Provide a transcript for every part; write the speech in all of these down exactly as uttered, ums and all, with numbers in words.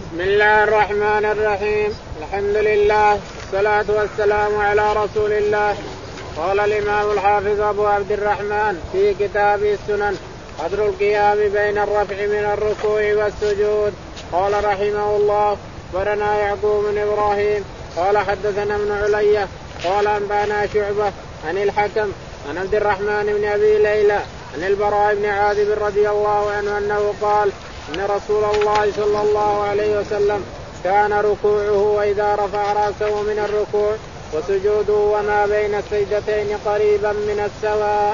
بسم الله الرحمن الرحيم. الحمد لله والصلاة والسلام على رسول الله. قال الإمام الحافظ أبو عبد الرحمن في كتابه السنن قدر القيام بين الرفع من الركوع والسجود. قال رحمه الله أخبرنا يعقوب بن إبراهيم قال حدثنا ابن علية قال أنبأنا شعبة عن الحكم عن عبد الرحمن بن أبي ليلى عن البراء بن عازب رضي الله عنه أنه قال إن رسول الله صلى الله عليه وسلم كان ركوعه وإذا رفع رأسه من الركوع وسجوده وما بين السجدتين قريبا من السواء.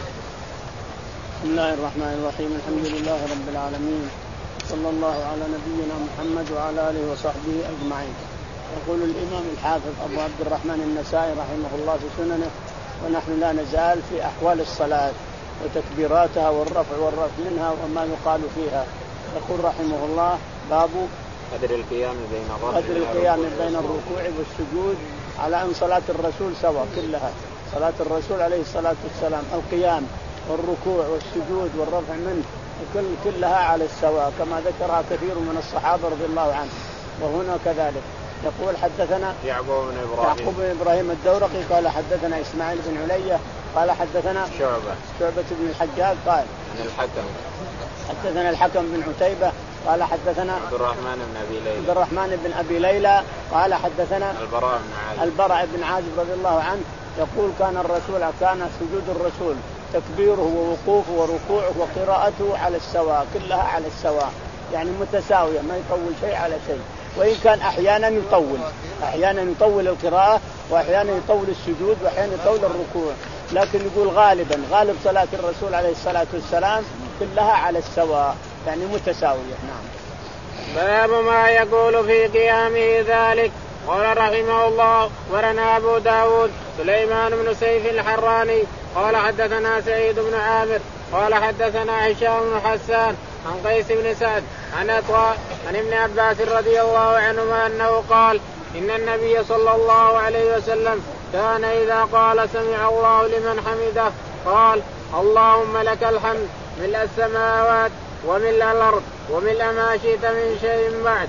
بسم الله الرحمن الرحيم. الحمد لله رب العالمين صلى الله على نبينا محمد وعلى آله وصحبه أجمعين. يقول الإمام الحافظ أبو عبد الرحمن النسائي رحمه الله في سننه ونحن لا نزال في أحوال الصلاة وتكبيراتها والرفع والرفع منها وما يقال فيها. يقول رحمه الله باب قدر القيام بين الركوع قدر القيام بين الركوع والسجود على أن صلاة الرسول سواء كلها. صلاة الرسول عليه الصلاة والسلام القيام والركوع والسجود والرفع منه كل كلها على السواء كما ذكرها كثير من الصحابة رضي الله عنهم. وهنا كذلك يقول حدثنا يعقوب بن إبراهيم يعقوب بن إبراهيم الدورقي قال حدثنا إسماعيل بن علية قال حدثنا شعبة شعبة بن الحجاج قال عن الحكم حدثنا الحكم بن عتيبة قال حدثنا عبد الرحمن بن أبي ليلى عبد الرحمن بن أبي ليلى قال حدثنا البراء بن عازب البراء بن عازب رضي الله عنه يقول كان الرسول كان سجود الرسول تكبيره ووقوفه وركوعه وقراءته على السواء كلها على السواء يعني متساوية ما يطول شيء على شيء. وإن كان أحيانا يطول أحيانا يطول القراءة وأحيانا يطول السجود وأحيانا يطول الركوع لكن يقول غالبا غالب صلاة الرسول عليه الصلاة والسلام كلها على السواء يعني متساوية. نعم. باب ما يقول في قيامه ذلك. قال رحمه الله ورنا أبو داود سليمان بن سيف الحراني قال حدثنا سعيد بن عامر قال حدثنا هشام بن حسان عن قيس بن سعد عن عطاء عن ابن عباس رضي الله عنهما أنه قال إن النبي صلى الله عليه وسلم كان إذا قال سمع الله لمن حمده قال اللهم لك الحمد ملء السماوات وملء الأرض وملء ما شئت من شيء بعد.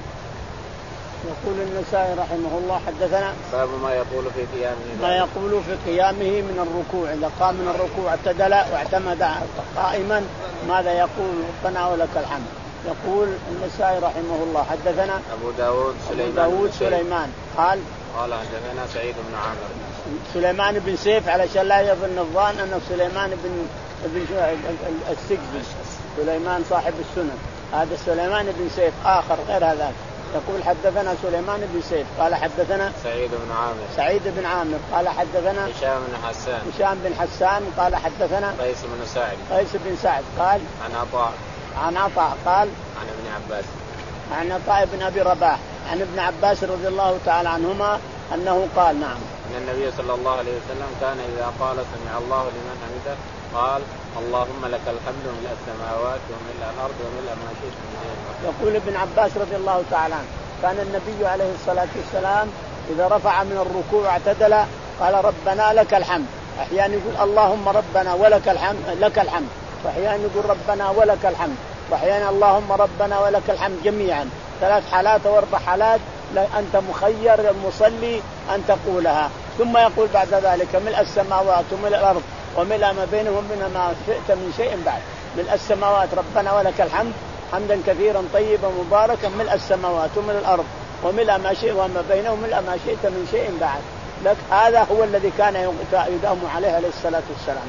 يقول النسائي رحمه الله حدثنا باب ما يقول في قيامه ما يقول في قيامه من الركوع إذا قام من الركوع اعتدل واعتمد قائما ماذا يقول ربنا ولك الحمد. يقول النسائي رحمه الله حدثنا أبو داود سليمان, داود سليمان قال قال حدثنا سعيد بن عامر سليمان بن سيف علشان لا يظن الظان أنه سليمان بن بن السجدي سليمان صاحب السنن هذا سليمان بن سيف آخر غير هذا. يقول حدثنا سليمان بن سيف قال حدثنا سعيد بن عامر سعيد بن عامر قال حدثنا هشام بن حسان هشام بن حسان قال حدثنا قيس بن سعد قيس بن سعد قال عن عطاء عن عطاء قال عن ابن عباس عن عطاء بن أبي رباح عن ابن عباس رضي الله تعالى عنهما أنه قال نعم أن النبي صلى الله عليه وسلم كان إذا قال سمع الله لمن حمده قال اللهم لك الحمد ملء السماوات وملء الأرض وملء ما شئت من شيء. يقول ابن عباس رضي الله تعالى عنه كان النبي عليه الصلاة والسلام إذا رفع من الركوع اعتدل قال ربنا لك الحمد. أحيانا يقول اللهم ربنا ولك الحمد لك الحمد وأحيانا يقول ربنا ولك الحمد وأحيانا اللهم ربنا ولك الحمد جميعا ثلاث حالات أو أربع حالات أنت مخير المصلي أن تقولها. ثم يقول بعد ذلك ملء السماوات وملء الأرض وملء ما بينهم من ما شئت من شيء بعد. ملء السماوات ربنا ولك الحمد حمدا كثيرا طيبا مباركا ملء السماوات وملء الأرض وملء ما شئت وما بينهم ملء ما شئت من شيء بعد. لك هذا هو الذي كان يداوم عليه عليه الصلاة والسلام.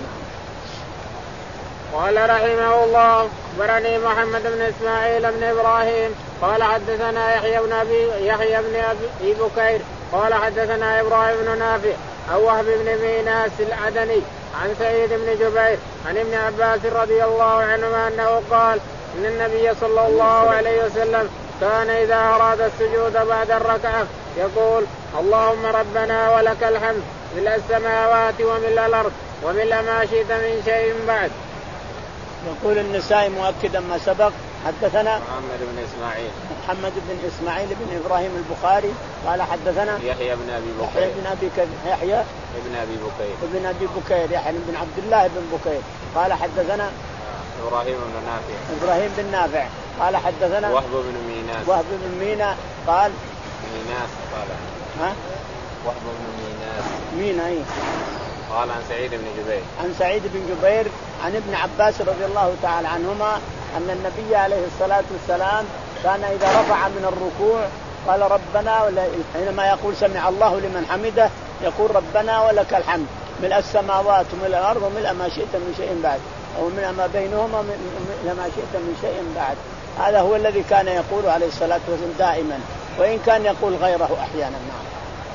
قال رحمه الله أخبرني محمد بن إسماعيل بن إبراهيم قال حدثنا يحيى بن أبي يحيى بن أبي بكير قال حدثنا إبراهيم بن نافع عن وهب بن ميناس العدني عن سعيد بن جبير عن ابن عباس رضي الله عنهما أنه قال إن النبي صلى الله عليه وسلم كان إذا أراد السجود بعد الركعة يقول اللهم ربنا ولك الحمد ملء السماوات وملء الأرض وملء ما شئت من شيء بعد. يقول النسائي مؤكدا ما سبق حدثنا محمد بن إسماعيل محمد بن إسماعيل بن إبراهيم البخاري قال حدثنا يحيى بن أبي بكير يحيى بن أبي كذ... يحيى ابن أبي بكير ابن أبي بكير يحيى بن عبد الله بن بكير قال حدثنا إبراهيم بن نافع. إبراهيم بن نافع قال حدثنا وهب بن ميناس. وهب بن مينا قال ميناس قال ها وهب بن ميناس مين أي قال عن سعيد بن جبير. عن سعيد بن جبير عن ابن عباس رضي الله تعالى عنهما أن النبي عليه الصلاة والسلام كان إذا رفع من الركوع قال ربنا ولا حينما يقول سمع الله لمن حمده يقول ربنا ولك الحمد ملء السماوات وملء الأرض وملء ما شئت من شيء بعد أو ملء ما بينهما وملء ما شئت من شيء بعد. هذا هو الذي كان يقول عليه الصلاة والسلام دائما وإن كان يقول غيره أحيانا. نعم.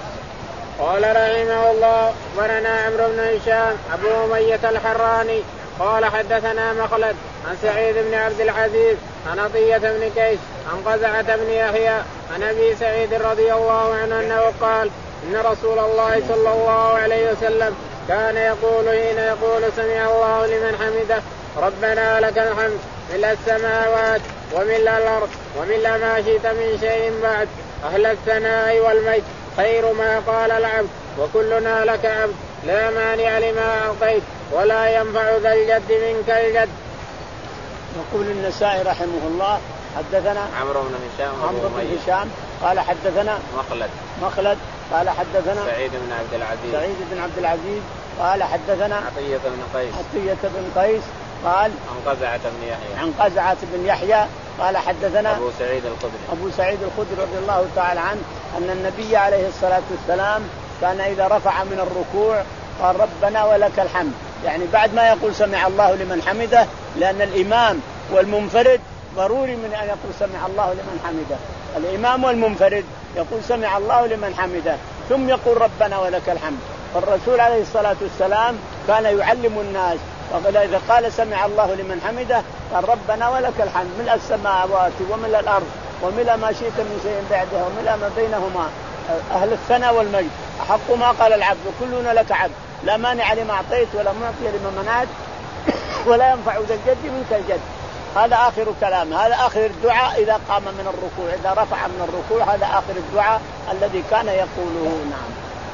قال رحمه الله ورنا عمرو بن هشام أبو أمية الحراني قال حدثنا مخلد عن سعيد بن عبد العزيز عن عطية بن كيس عن قزعة بن يحيى عن أبي سعيد رضي الله عنه أنه قال إن رسول الله صلى الله عليه وسلم كان يقول حين يقول سمع الله لمن حمده ربنا لك الحمد ملء السماوات وملء الأرض وملء ما شئت من شيء بعد أهل الثناء والمجد خير ما قال العبد وكلنا لك عبد لا مانع لما أعطيت ولا ينفع ذا الجد منك الجد. يقول النسائي رحمه الله حدثنا عمرو بن هشام عمرو بن هشام قال حدثنا مخلد مخلد قال حدثنا سعيد بن عبد العزيز سعيد بن عبد العزيز قال حدثنا عطية بن قيس عطية بن قيس قال عن قزعة بن يحيى عن قزعة بن يحيى قال حدثنا أبو سعيد الخدري أبو سعيد الخدري رضي الله تعالى عنه أن النبي عليه الصلاة والسلام كان إذا رفع من الركوع قال ربنا ولك الحمد يعني بعد ما يقول سمع الله لمن حمده لأن الإمام والمنفرد ضروري من أن يقول سمع الله لمن حمده. الإمام والمنفرد يقول سمع الله لمن حمده ثم يقول ربنا ولك الحمد. فالرسول عليه الصلاة والسلام كان يعلم الناس وقال إذا قال سمع الله لمن حمده قال ربنا ولك الحمد ملء السماوات وملء الأرض وملء ما شئت من شيء بعدها وملء ما بينهما أهل الثناء والمجد أحق ما قال العبد وكلنا لك عبد لا مانع لما أعطيت ولا معطي لما منعت ولا ينفع ذا الجد منك الجد. هذا آخر كلام هذا آخر الدعاء إذا قام من الركوع إذا رفع من الركوع هذا آخر الدعاء الذي كان يقوله. نعم.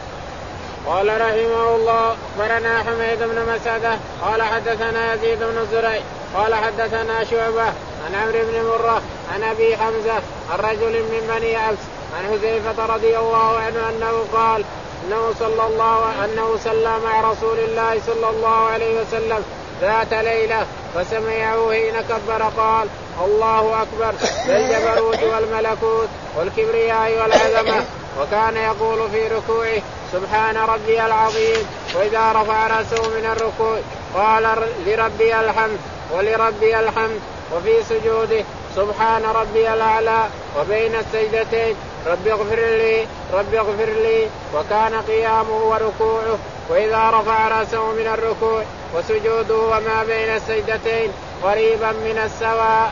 قال رحمه الله أخبرنا حميد بن مسعدة قال حدثنا يزيد بن زريع قال حدثنا شعبة عن عمرو بن مرة عن أبي حمزة عن رجل من بني عبس عن حذيفة رضي الله عنه أنه قال إنه صلى الله أنه صلى مع رسول الله صلى الله عليه وسلم ذات ليلة فسمعه حين كبر قال الله أكبر ذا الجبروت والملكوت والكبرياء والعظمة وكان يقول في ركوعه سبحان ربي العظيم وإذا رفع رأسه من الركوع قال لربي الحمد ولربي الحمد وفي سجوده سبحان ربي الأعلى وبين السجدتين رب اغفر لي رب اغفر لي وكان قيامه وركوعه وإذا رفع رأسه من الركوع وسجوده وما بين السجدتين قريبا من السواء.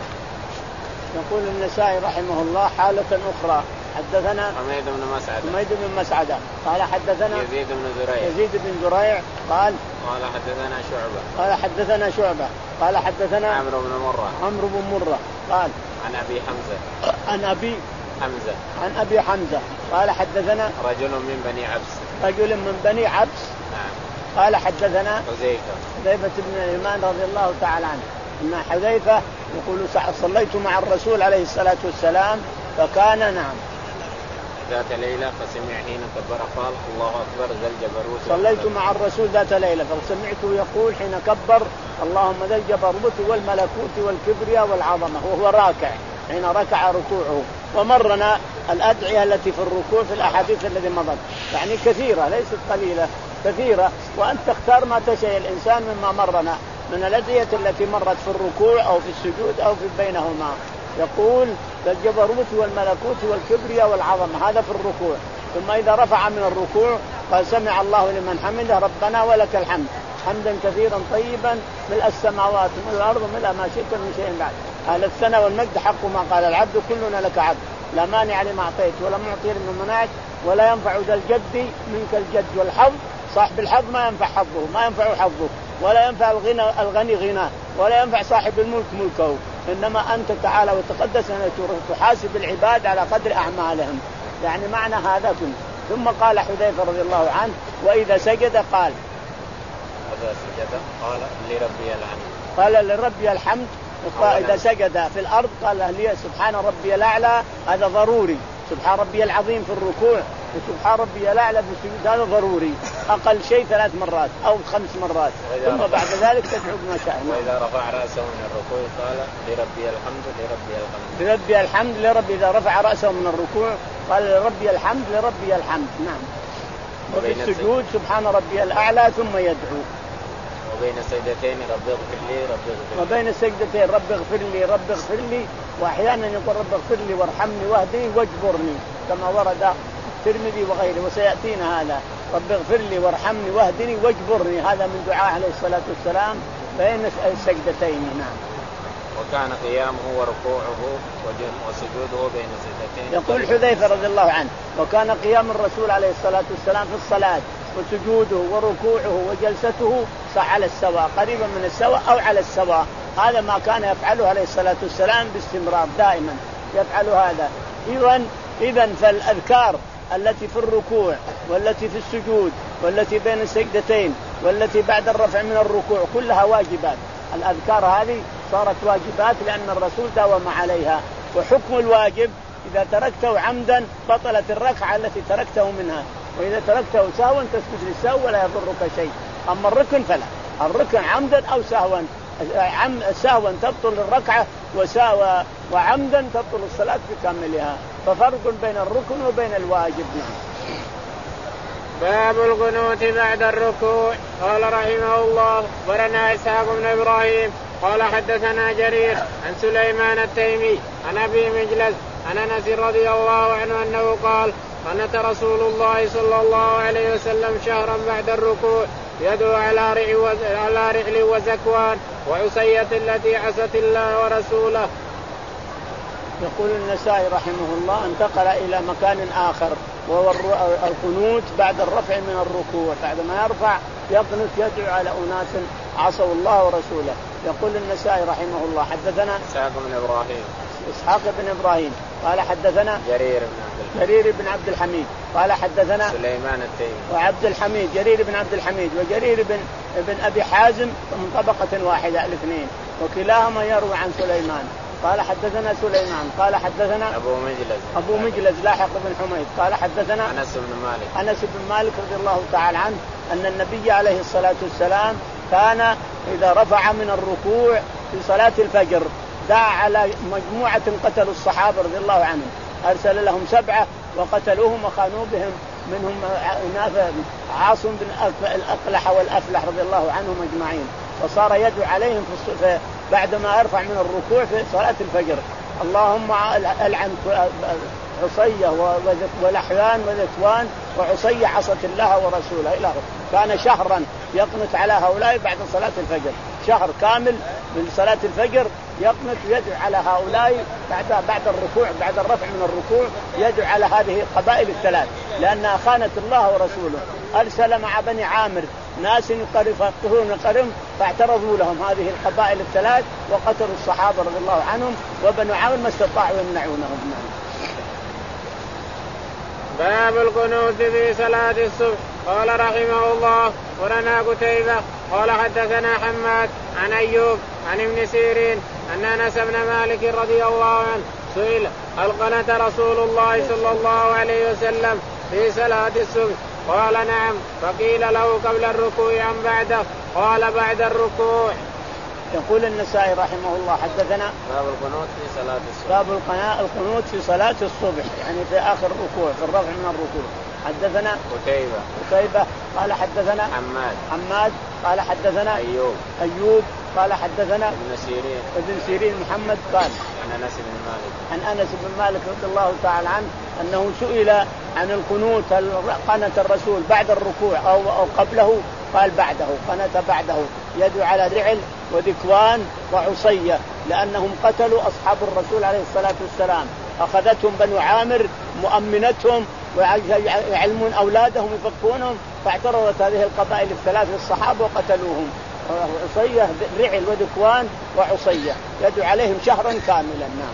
يقول النسائي رحمه الله حالة أخرى حدثنا حميد بن مسعدة حميد بن مسعدة قال حدثنا يزيد بن زريع يزيد بن زريع قال قال حدثنا شعبة قال حدثنا شعبة قال حدثنا عمرو بن مرة عمرو بن مرة قال عن أبي حمزة عن أبي حمزة عن أبي حمزة قال حدثنا رجل من بني عبس رجل من بني عبس نعم. قال حدثنا حذيفة حذيفة بن اليمان رضي الله تعالى عنه أن حذيفة يقول صليت مع الرسول عليه الصلاة والسلام فكان نعم ذات ليلة فسمع حين كبر قال الله أكبر ذا الجبروت صليت مع الرسول ذات ليلة فسمعته يقول حين كبر اللهم ذا الجبروت والملكوت والكبرياء والعظمة وهو راكع حين ركع ركوعه. ومرنا الأدعية التي في الركوع في الأحاديث التي مضت يعني كثيرة ليست قليلة كثيرة وأن تختار ما تشاء الإنسان مما مرنا من الأدعية التي مرت في الركوع أو في السجود أو في بينهما. يقول الجبروت والملكوت والكبرياء والعظمة هذا في الركوع. ثم إذا رفع من الركوع قال سمع الله لمن حمده ربنا ولك الحمد حمدا كثيرا طيبا ملء السماوات وملء الأرض وملء ما شئت من شيء بعد أهل الثناء والمجد حق ما قال العبد كلنا لك عبد لا مانع لما أعطيت ولا معطي لما منعت ولا ينفع ذا الجد منك الجد. والحظ صاحب الحظ ما ينفع حظه ما ينفع حظه ولا ينفع الغنى الغني غنى ولا ينفع صاحب الملك ملكه إنما أنت تعالى وتقدس أن تحاسب العباد على قدر أعمالهم يعني معنى هذا كله. ثم قال حذيفة رضي الله عنه وإذا سجد قال إذا سجد قال لربي الحمد قال لربي الحمد. إذا سجد في الأرض قال لي سبحان ربي الأعلى، هذا ضروري. سبحان ربي العظيم في الركوع وسبحان ربي الأعلى في السجود، هذا ضروري. أقل شيء ثلاث مرات أو خمس مرات، ثم بعد ذلك تدعو بما شاء. وإذا رفع رأسه من الركوع قال لربي الحمد لربي الحمد لربي الحمد لربي. إذا رفع رأسه من الركوع قال لربي الحمد لربي الحمد. نعم. وفي السجود سبحان ربي الأعلى ثم يدعو. وبين السجدتين رب اغفر لي رب اغفر لي. وبين السجدتين رب اغفر لي رب اغفر لي. وأحيانا يقول رب اغفر لي وارحمني واهدني واجبرني كما ورد الترمذي وغيره، وسيأتينا هذا رب اغفر لي وارحمني واهدني واجبرني. هذا من دعاء عليه الصلاة والسلام بين السجدتين. نعم. وكان قيامه وركوعه وسجوده بين السجدتين. يقول حذيفة رضي الله عنه وكان قيام الرسول عليه الصلاة والسلام في الصلاة وسجوده وركوعه وجلسته على السواء، قريبا من السواء أو على السواء. هذا ما كان يفعله عليه الصلاة والسلام باستمرار دائما يفعل هذا. إذن إذن فالأذكار التي في الركوع والتي في السجود والتي بين السجدتين والتي بعد الرفع من الركوع كلها واجبات. الأذكار هذه صارت واجبات لأن الرسول داوم عليها. وحكم الواجب إذا تركته عمدا بطلت الركعة التي تركته منها، وإذا تركته سهوا تسجد للسهو ولا يضرك شيء. أما الركن فلا، الركن عمدا أو سهوا، عم سهوا تبطل الركعة وسهوا وعمدا تبطل الصلاة بكاملها. ففرق بين الركن وبين الواجب. باب القنوت بعد الركوع. قال رحمه الله ورنا إسحاق بن إبراهيم قال حدثنا جرير عن سليمان التيمي عن أبي مجلس عن أنس رضي الله عنه أنه قال قنت رسول الله صلى الله عليه وسلم شهرا بعد الركوع يدعو على رحل وزكوان وعصية التي عصت الله ورسوله. يقول النسائي رحمه الله انتقل إلى مكان آخر وهو القنوت بعد الرفع من الركوع. بعد ما يرفع يقنت يدعو على أناس عصوا الله ورسوله. يقول النسائي رحمه الله حدثنا إسحاق بن إبراهيم إسحاق بن إبراهيم قال حدثنا جرير بن عبد جرير بن عبد الحميد قال حدثنا سليمان التيمي وعبد الحميد جرير بن عبد الحميد وجرير بن ابن أبي حازم من طبقة واحدة الاثنين، وكلاهما يروي عن سليمان. قال حدثنا سليمان قال حدثنا أبو مجلس أبو مجلس لاحق بن حميد قال حدثنا أنس بن مالك أنس بن مالك رضي الله تعالى عنه أن النبي عليه الصلاة والسلام كان إذا رفع من الركوع في صلاة الفجر دعا على مجموعة قتلوا الصحابة رضي الله عنهم، أرسل لهم سبعة وقتلوهم وخانوا بهم، منهم عاصم بن الأقلح والأفلح رضي الله عنهم أجمعين. وصار يدعو عليهم في بعدما يرفع من الركوع في صلاة الفجر اللهم ألعن عصية ولحيان وذكوان وعصية عصت الله ورسوله إلى آخره. كان شهرا يقنت على هؤلاء بعد صلاة الفجر، شهر كامل من صلاة الفجر يقنت يدعو على هؤلاء بعد بعد الركوع بعد الرفع من الركوع يدعو على هذه القبائل الثلاث لأنها خانت الله ورسوله. أرسل مع بني عامر ناس يقرفون قرم فاعترضوا لهم هذه القبائل الثلاث وقتلوا الصحابة رضي الله عنهم، وبنو عامر ما استطاعوا يمنعونهم. باب القنوت في صلاة الصبح. قال رحمه الله ورنا قتيبة قال حدثنا حماد عن أيوب عن ابن سيرين أن أنس بن مالك رضي الله عنه سئل هل قنت رسول الله صلى الله عليه وسلم في صلاة الصبح؟ قال نعم. فقيل له قبل الركوع أم بعده؟ قال بعد الركوع. يقول النسائي رحمه الله حدثنا باب القنوت في صلاة الصبح. باب القنوت في صلاة الصبح يعني في آخر الركوع في الرفع من الركوع. حدثنا قتيبة قتيبة قال حدثنا حماد حماد قال حدثنا أيوب أيوب قال حدثنا ابن سيرين ابن سيرين محمد قال عن أنس بن مالك عن أنس بن مالك رضي الله تعالى عنه أنه سئل عن القنوت قنت الرسول بعد الركوع أو أو قبله؟ قال بعده، قنت بعده يدعو على رعل وذكوان وعصية لأنهم قتلوا أصحاب الرسول عليه الصلاة والسلام، أخذتهم بنو عامر مؤمنتهم ويعلمون أولادهم يفكونهم فاعترضت هذه القبائل الثلاث للصحابة وقتلوهم. عصية رعل وذكوان وعصية يدعو عليهم شهرا كاملا. نعم.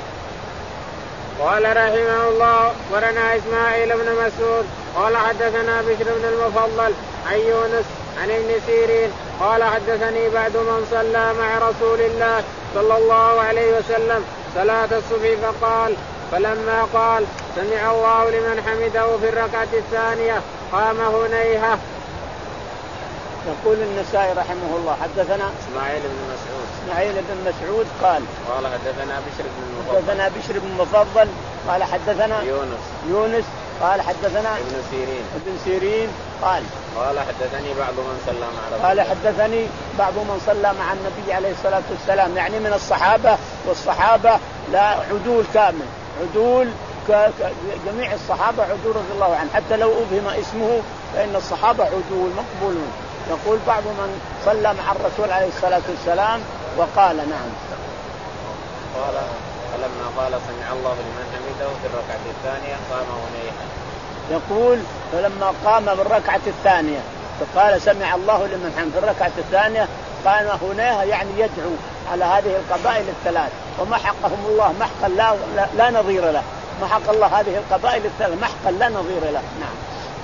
قال رحمه الله ورنا إسماعيل بن مسعود قال حدثنا بشر بن المفضل عن يونس عن ابن سيرين قال حدثني بعد من صلى مع رسول الله صلى الله عليه وسلم صلاة الصبح فقال فلما قال سمع الله لمن حمده في الركعة الثانية قام هنيهة. يقول النسائي رحمه الله حدثنا إسماعيل بن مسعود إسماعيل بن مسعود قال قال حدثنا بشر بن المفضل حدثنا بشر بن المفضل قال حدثنا يونس يونس قال حدثنا ابن سيرين ابن سيرين قال قال حدثني بعض من صلى مع رسول قال حدثني بعض من صلى مع النبي عليه الصلاة والسلام يعني من الصحابة، والصحابة لا عدول كامل، عدول جميع الصحابة عدول رضي الله عنه، حتى لو أبهم اسمه فإن الصحابة عدول مقبولون. يقول بعض من صلى مع الرسول عليه الصلاة والسلام وقال نعم قال فلما قال سمع الله لمن حمده في الركعة الثانية قام هنيهة. يقول فلما قام بالركعة الثانية فقال سمع الله لمن حمده في الركعة الثانية قام هنيهة يعني يدعو على هذه القبائل الثلاث ومحقهم الله محقا لا, لا, لا نظير له، محق الله هذه القبائل الثلاث محقا لا نظير له. نعم.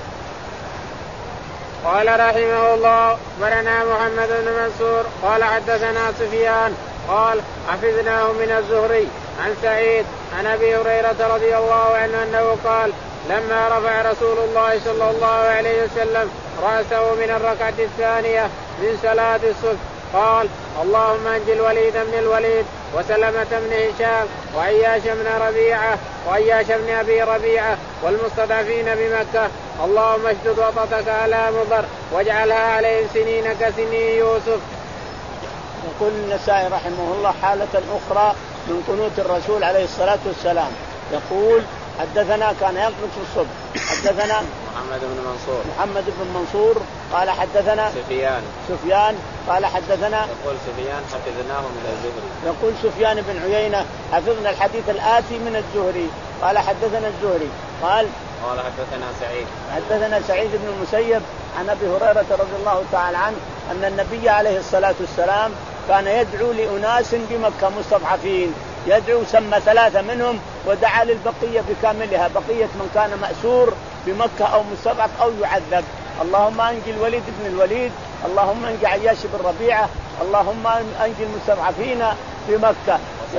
قال رحمه الله أخبرنا محمد بن منصور قال حدثنا سفيان قال حفظناه من الزهري عن سعيد عن أبي هريرة رضي الله عنه أنه قال لما رفع رسول الله صلى الله عليه وسلم رأسه من الركعة الثانية من صلاة الصبح قال اللهم انج الوليد بن الوليد وسلمة بن هشام وعياش بن ربيعة وعياش بن أبي ربيعة والمستضعفين بمكة اللهم اشدد وطأتك على مضر واجعلها عليهم سنين كسني يوسف. يقول النسائي رحمه الله حالة أخرى من قنوت الرسول عليه الصلاة والسلام. يقول حدثنا كان يقنط في الصبح حدثنا محمد بن منصور محمد بن منصور قال حدثنا سفيان سفيان قال حدثنا يقول سفيان حفظناه من الزهري يقول سفيان بن عيينة حفظنا الحديث الآتي من الزهري قال حدثنا الزهري قال قال حدثنا سعيد حدثنا سعيد بن المسيب عن أبي هريرة رضي الله تعالى عنه أن النبي عليه الصلاة والسلام كان يدعو لأناس بمكة مستضعفين، يدعو سمى ثلاثة منهم ودعا للبقية بكاملها، بقية من كان مأسور بمكة أو مستضعف أو يعذب. اللهم أنجي الوليد بن الوليد، اللهم أنجي عياش بن ربيعة، اللهم أنجي المستضعفين في مكة.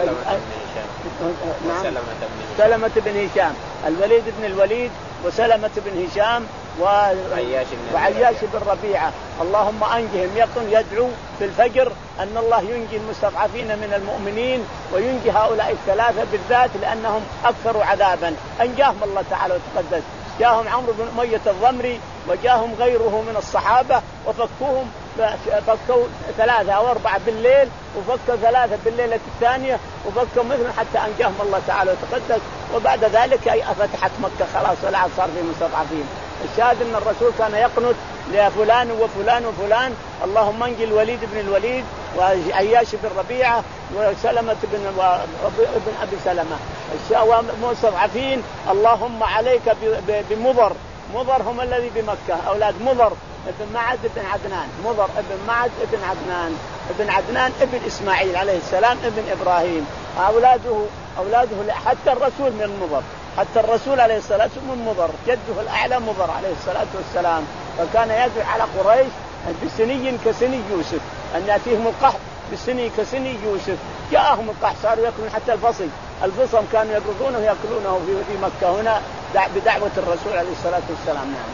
نعم. سلمة بن هشام، الوليد بن الوليد وسلمة بن هشام وعياش بن ربيعة، اللهم أنجهم. يقول يدعو في الفجر أن الله ينجي المستضعفين من المؤمنين وينجي هؤلاء الثلاثة بالذات لأنهم أكثر عذابا. أنجاهم الله تعالى وتقدس، جاءهم عمرو بن أمية الضمري وجاءهم غيره من الصحابة وفكوهم، فكوا ثلاثة أو أربعة بالليل وفكوا ثلاثة بالليلة الثانية وفكوا مثل حتى أنجاهم الله تعالى وتقدس. وبعد ذلك أي فتحت مكة خلاص ولا عاد صار في مستضعفين. الشاهد أن الرسول كان يقنت لفلان وفلان وفلان، اللهم انجي الوليد بن الوليد وعياش بن ربيعة وسلمة بن ابن أبي سلمة والمستضعفين، اللهم عليك بمضر. مضر هم الذي بمكة أولاد مضر ابن معد ابن عدنان، مضر ابن معد ابن عدنان ابن عدنان ابن إسماعيل عليه السلام ابن إبراهيم، أولاده أولاده حتى الرسول من مضر، حتى الرسول عليه الصلاة والسلام من مضر، جده الأعلى مضر عليه الصلاة والسلام. فكان يدعو على قريش بسني كسني يوسف، أن يأتيهم القحط بسني كسني يوسف. جاءهم القحط صاروا يأكلون حتى الفصل، الفصل كانوا يقرضونه ويأكلونه في مكة هنا بدعوة الرسول عليه الصلاة والسلام. نعم.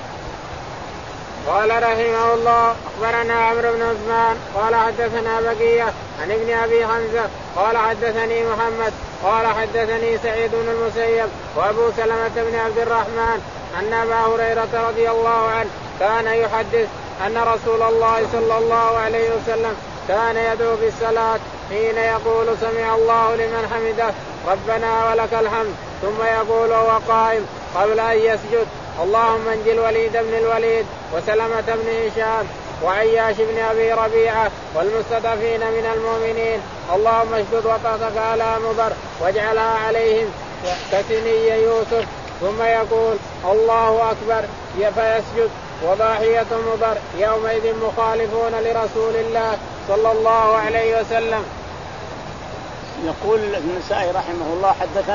قال رحمه الله أخبرنا عمرو بن عثمان قال حدثنا بقية عن ابن أبي حمزة قال حدثني محمد قال حدثني سعيد بن المسيب وأبو سلمة بن عبد الرحمن أن أبا هريرة رضي الله عنه كان يحدث أن رسول الله صلى الله عليه وسلم كان يدعو بالصلاة حين يقول سمع الله لمن حمده ربنا ولك الحمد، ثم يقول وهو قائم قبل أن يسجد اللهم انجي الوليد بن الوليد وسلمة بن هشام وعياش بن أبي ربيعة والمستضعفين من المؤمنين، اللهم اشدد وطأتك على مضر واجعلها عليهم كسني يوسف، ثم يقول الله أكبر فيسجد. وضاحية مضر يومئذ مخالفون لرسول الله صلى الله عليه وسلم. يقول النسائي رحمه الله حدثنا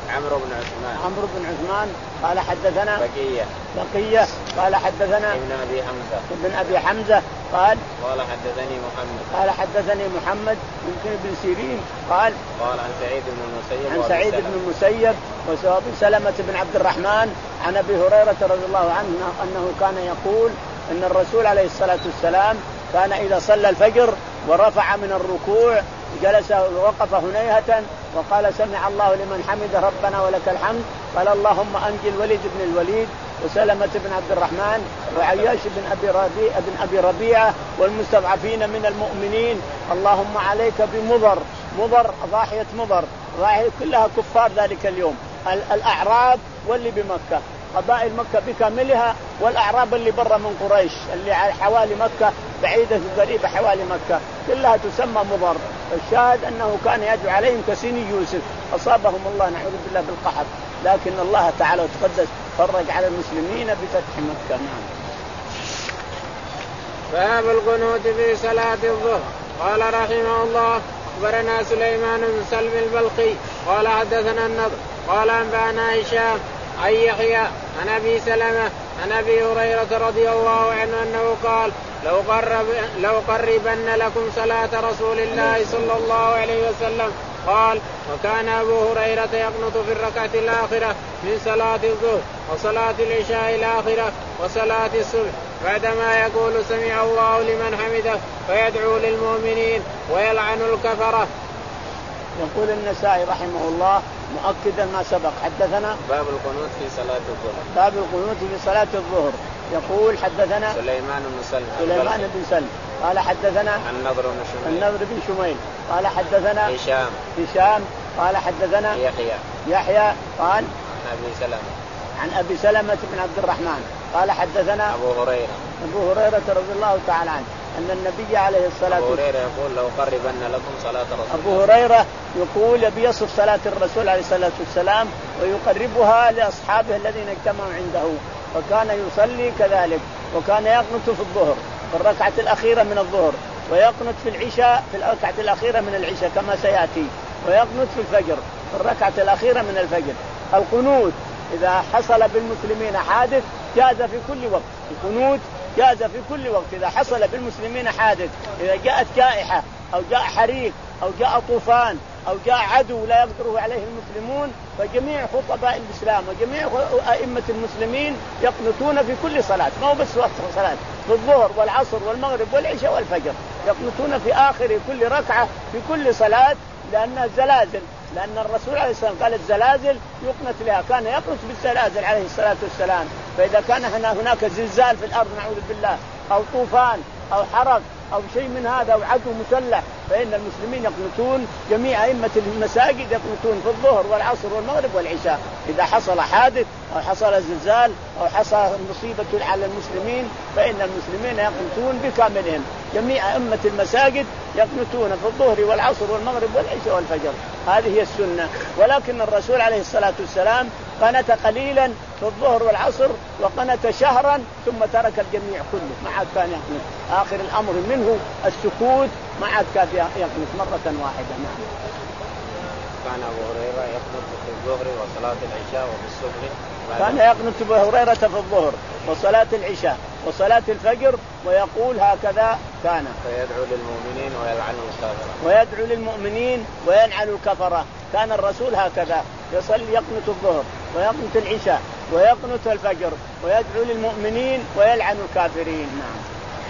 عمرو بن عثمان عمرو بن عثمان قال حدثنا بقية بقية قال حدثنا ابن أبي حمزة ابن أبي حمزة قال قال حدثني محمد قال حدثني محمد يمكن بن سيرين قال قال عن سعيد بن المسيب عن سعيد بن المسيب وأبي سلمة بن عبد الرحمن عن أبي هريرة رضي الله عنه أنه كان يقول أن الرسول عليه الصلاة والسلام كان إذا صلى الفجر ورفع من الركوع جلس ووقف هنيهة وقال سمع الله لمن حمد ربنا ولك الحمد. قال اللهم أنجي الوليد بن الوليد وسلمة بن عبد الرحمن وعياش بن أبي ربيعة بن أبي ربيعة والمستضعفين من المؤمنين. اللهم عليك بمضر مضر ضاحية مضر ضاحية كلها كفار ذلك اليوم الأعراب واللي بمكة قبائل مكة بكاملها والأعراب اللي برا من قريش اللي حوالي مكة بعيدة قريبة حوالي مكة كلها تسمى مضر. الشاهد أنه كان يدعو عليهم كسني يوسف أصابهم الله نعوذ بالله بالقحط لكن الله تعالى وتقدس فرج على المسلمين بفتح مكة. نعم. باب القنوت في صلاة الظهر. قال رحمه الله أخبرنا سليمان بن سلم البلخي قال حدثنا النضر قال أنبأنا هشام عن يحيى عن أبي سلمة عن أبي هريرة رضي الله عنه أنه قال لو قرب لو قربن لكم صلاة رسول الله صلى الله عليه وسلم. قال وكان أبو هريرة يقنط في الركعة الآخرة من صلاة الظهر وصلاة العشاء الآخرة وصلاة الصبح بعدما يقول سمع الله لمن حمده فيدعو للمؤمنين ويلعن الكفرة. يقول النسائي رحمه الله مؤكدا ما سبق حدثنا باب القنوت في صلاة الظهر. باب القنوت في صلاة الظهر. يقول حدثنا سليمان بن سلم سليمان بن سلم قال حدثنا النضر بن شميل النضر بن شميل قال حدثنا هشام هشام قال حدثنا يحيى يحيى قال أبي سلمة عن أبي سلمة بن عبد الرحمن قال حدثنا أبو هريرة أبو هريرة رضي الله تعالى عنه أن النبي عليه الصلاة والسلام أبو هريرة يقول لو قربن لكم صلاة رسول أبو هريرة يقول يبي يصف صلاة الرسول عليه الصلاة والسلام ويقربها لأصحابه الذين اجتمعوا عنده فكان يصلي كذلك وكان يقنط في الظهر في الركعة الأخيرة من الظهر ويقنط في العشاء في الركعة الأخيرة من العشاء كما سيأتي ويقنط في الفجر في الركعة الأخيرة من الفجر. القنوت إذا حصل بالمسلمين حادث جاز في كل وقت. القنوت جاز في كل وقت إذا حصل بالمسلمين حادث إذا جاءت جائحة أو جاء حريق أو جاء طوفان أو جاء عدو لا يقدر عليه المسلمون فجميع خطباء الإسلام وجميع أئمة المسلمين يقنطون في كل صلاة ما هو بس وقت صلاة في الظهر والعصر والمغرب والعشاء والفجر يقنطون في آخر كل ركعة في كل صلاة لأنها زلازل لأن الرسول عليه السلام قال الزلازل يقنط لها كان يقنط بالزلازل عليه الصلاة والسلام. فإذا كان هناك زلزال في الأرض نعوذ بالله أو طوفان أو حرق أو شيء من هذا أو عدو مسلح فإن المسلمين يقنطون جميع أئمة المساجد يقنطون في الظهر والعصر والمغرب والعشاء. إذا حصل حادث أو حصل زلزال أو حصل مصيبة على المسلمين فإن المسلمين يقنطون بكاملهم جميع أئمة المساجد يقنطون في الظهر والعصر والمغرب والعشاء والفجر. هذه هي السنة. ولكن الرسول عليه الصلاة والسلام قنت قليلا في الظهر والعصر وقنت شهرا ثم ترك الجميع كله ما عاد كان يقنط. آخر الأمر منه السكوت ما عاد كان يقنط مرة واحدة. نعم. كان أبو هريرة يقنط في الظهر وصلاة العشاء وفي الصبح كان يقنط أبو هريرة في الظهر وصلاة العشاء وصلاة الفجر ويقول هكذا كان فيدعو للمؤمنين ويلعن الكفرة ويدعو للمؤمنين ويلعن الكفرة. كان الرسول هكذا يصلي يقنط الظهر ويقنط العشاء ويقنط الفجر ويدعو للمؤمنين ويلعن الكافرين. نعم.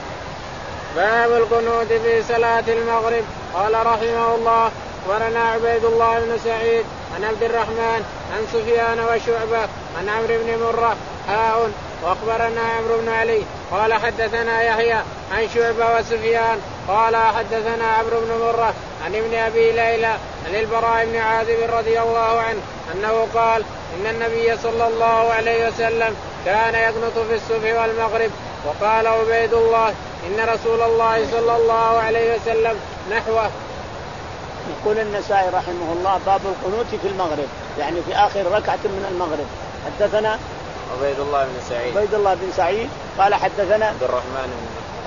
باب القنوت في صلاة المغرب. قال رحمه الله ورنا عبيد الله بن سعيد عن عبد الرحمن عن سفيان وشعبة عن عمرو بن مرة هاء واخبرنا عمرو بن علي قال حدثنا يحيى عن شعبة وسفيان قال حدثنا عمرو بن مرة عن ابن أبي ليلى عن البراء بن عازب رضي الله عنه أنه قال إن النبي صلى الله عليه وسلم كان يقنط في الصبح والمغرب. وقال عبيد الله إن رسول الله صلى الله عليه وسلم نحوه. يقول النسائي رحمه الله باب القنوت في المغرب يعني في آخر ركعة من المغرب. حدثنا عبيد الله بن سعيد عبيد الله بن سعيد قال حدثنا عبد الرحمن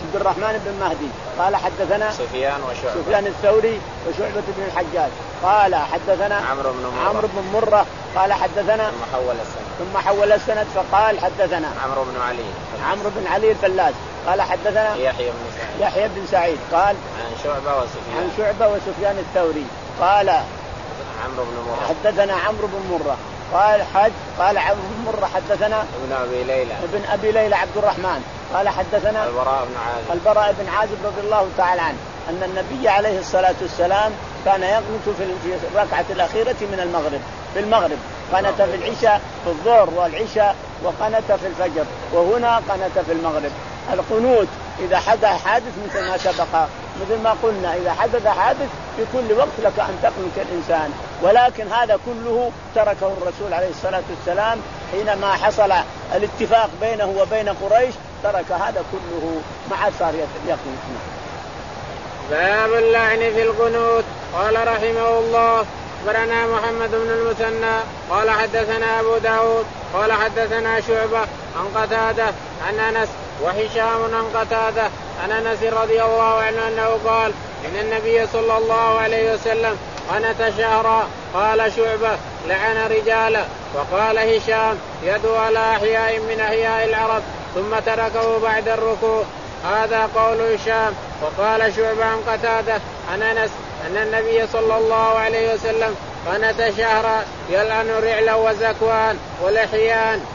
عبد الرحمن بن مهدي قال حدثنا سفيان وشعبة سفيان الثوري وشعبة بن الحجاج قال حدثنا عمرو بن مرة عمرو بن مرة قال حدثنا ثم حول السند ثم حول السند فقال حدثنا عمرو بن علي عمرو بن علي الفلاس قال حدثنا يحيى بن سعيد يحيى بن سعيد قال عن شعبة وسفيان عن شعبة وسفيان الثوري قال عمرو بن مرة حدثنا عمرو بن مرة قال حج قال عمرو بن مرة حدثنا ابن أبي ليلى ابن أبي ليلى عبد الرحمن قال حدثنا البراء بن عازب البراء بن عازب رضي الله تعالى عنه أن النبي عليه الصلاة والسلام كان يقنت في الركعة الأخيرة من المغرب في المغرب قنت في العشاء في الظهر والعشاء وقنت في الفجر وهنا قنت في المغرب. القنوت إذا حدث حادث مثل ما سبق مثل ما قلنا إذا حدث حادث في كل وقت لك أن تقنت الإنسان، ولكن هذا كله تركه الرسول عليه الصلاة والسلام حينما حصل الاتفاق بينه وبين قريش ترك هذا كله مع صار يقنت. باب اللعن في القنوت. قال رحمه الله أخبرنا محمد بن المثنى قال حدثنا أبو داود قال حدثنا شعبة عن قتادة عن أنس وهشام عن قتادة عن أنس رضي الله عنه أنه قال إن النبي صلى الله عليه وسلم قنت شهرا. قال شعبة لعن رجالا. وقال هشام يدعو على أحياء من أحياء العرب ثم تركه بعد الركوع. هذا قول هشام. وقال شعبة عن قتادة عن أنس أن النبي صلى الله عليه وسلم قنت شهرا يلعن رعلا وزكوان ولحيان.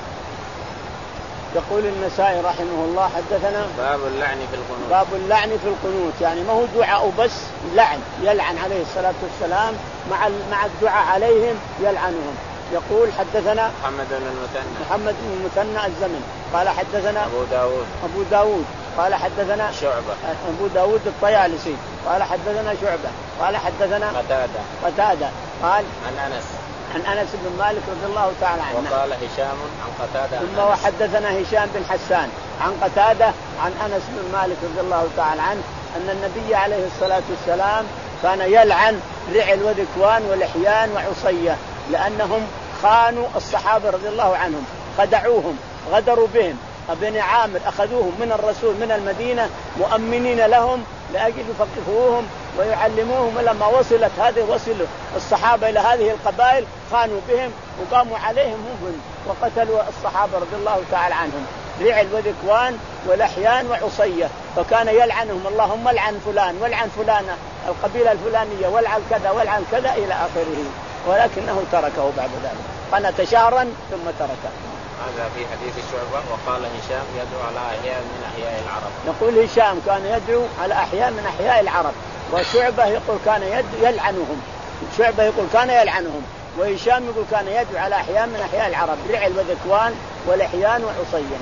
يقول النسائي رحمه الله حدثنا باب اللعن في القنوت. باب اللعن في القنوت يعني ما هو دعاء بس لعن، يلعن عليه الصلاة والسلام مع مع الدعاء عليهم يلعنهم. يقول حدثنا محمد بن المثنى محمد بن المثنى الزمن قال حدثنا أبو داود أبو داود قال حدثنا شعبة أبو داود الطيالسي قال حدثنا شعبة قال حدثنا قتادة قتادة قال عن أنس عن أنس بن مالك رضي الله تعالى عنه. وقال هشام عن قتادة ثم وحدثنا هشام بن حسان عن قتادة عن أنس بن مالك رضي الله تعالى عنه أن النبي عليه الصلاة والسلام كان يلعن رعل وذكوان ولحيان وعصية لأنهم خانوا الصحابة رضي الله عنهم، خدعوهم غدروا بهم. ابن عامر أخذوهم من الرسول من المدينة مؤمنين لهم لأجل يفقهوهم ويعلموهم. لما وصلت هذه وصل الصحابة إلى هذه القبائل خانوا بهم وقاموا عليهم هم وقتلوا الصحابة رضي الله تعالى عنهم رعل وذكوان ولحيان وعصية. فكان يلعنهم اللهم العن فلان والعن فلانة القبيلة الفلانية والعن كذا والعن كذا إلى آخره، ولكنه تركه بعد ذلك قنت شهرا ثم تركه. هذا في حديث شعبة. وقال هشام يدعو على أحياء من أحياء العرب. يقول هشام كان يدعو على أحياء من أحياء العرب، وشعبة يقول كان يلعنهم. شعبة يقول كان يلعنهم وهشام يقول كان يدعو على أحياء من أحياء العرب رعل وذكوان ولحيان وعصية.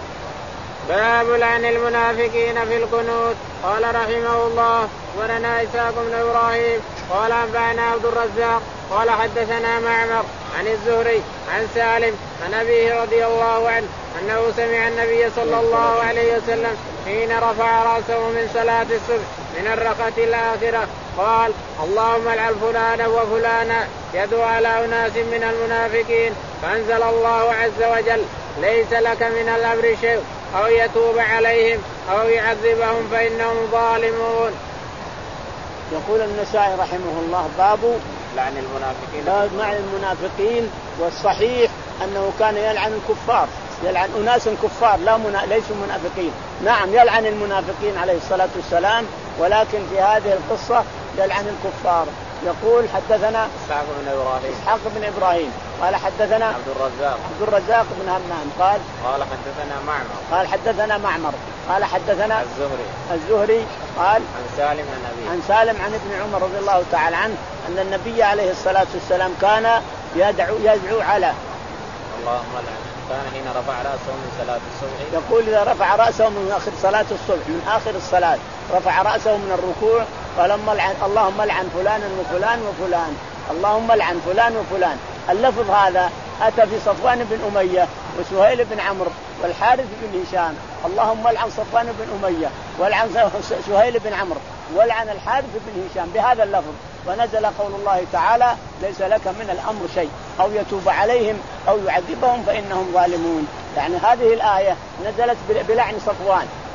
باب لعن المنافقين في القنوت. قال رحمه الله ولنا إسحاق بن إبراهيم قال أنبأنا عبد الرزاق قال حدثنا معمر عن الزهري عن سالم عن أبيه رضي الله عنه أنه سمع النبي صلى الله عليه وسلم حين رفع رأسه من صلاة الصبح من الركعة الآخرة قال اللهم العن فلانا وفلانا يدعو على أناس من المنافقين. فأنزل الله عز وجل ليس لك من الأمر شيء أو يتوب عليهم أو يعذبهم فإنهم ظالمون. يقول النسائي رحمه الله باب لعن المنافقين. باب لعن المنافقين. والصحيح أنه كان يلعن الكفار، يلعن أناس كفار لا منا... ليسوا منافقين. نعم يلعن المنافقين عليه الصلاة والسلام، ولكن في هذه القصة يلعن الكفار. يقول حدثنا إسحاق بن إبراهيم إسحاق بن إبراهيم قال حدثنا عبد الرزاق عبد الرزاق بن همام قال قال حدثنا معمر قال حدثنا معمر قال حدثنا الزهري الزهري قال عن سالم عن أبيه عن سالم عن ابن عمر رضي الله تعالى عنه أن النبي عليه الصلاة والسلام كان يدعو يدعو على اللهم لعن. كان حين رفع رأسه من صلاة الصبح يقول إذا رفع رأسه من آخر صلاة الصبح من آخر الصلاة رفع رأسه من الركوع فلما لعن اللهم لعن فلانا وفلان وفلان اللهم لعن فلان وفلان. اللفظ هذا أتى في صفوان بن أمية وسهيل بن عمرو والحارث بن هشام. اللهم لعن صفوان بن أمية ولعن سهيل بن عمرو ولعن الحارث بن هشام بهذا اللفظ. ونزل قول الله تعالى ليس لك من الأمر شيء أو يتوب عليهم أو يعذبهم فإنهم ظالمون. يعني هذه الآية نزلت بلعن صفوان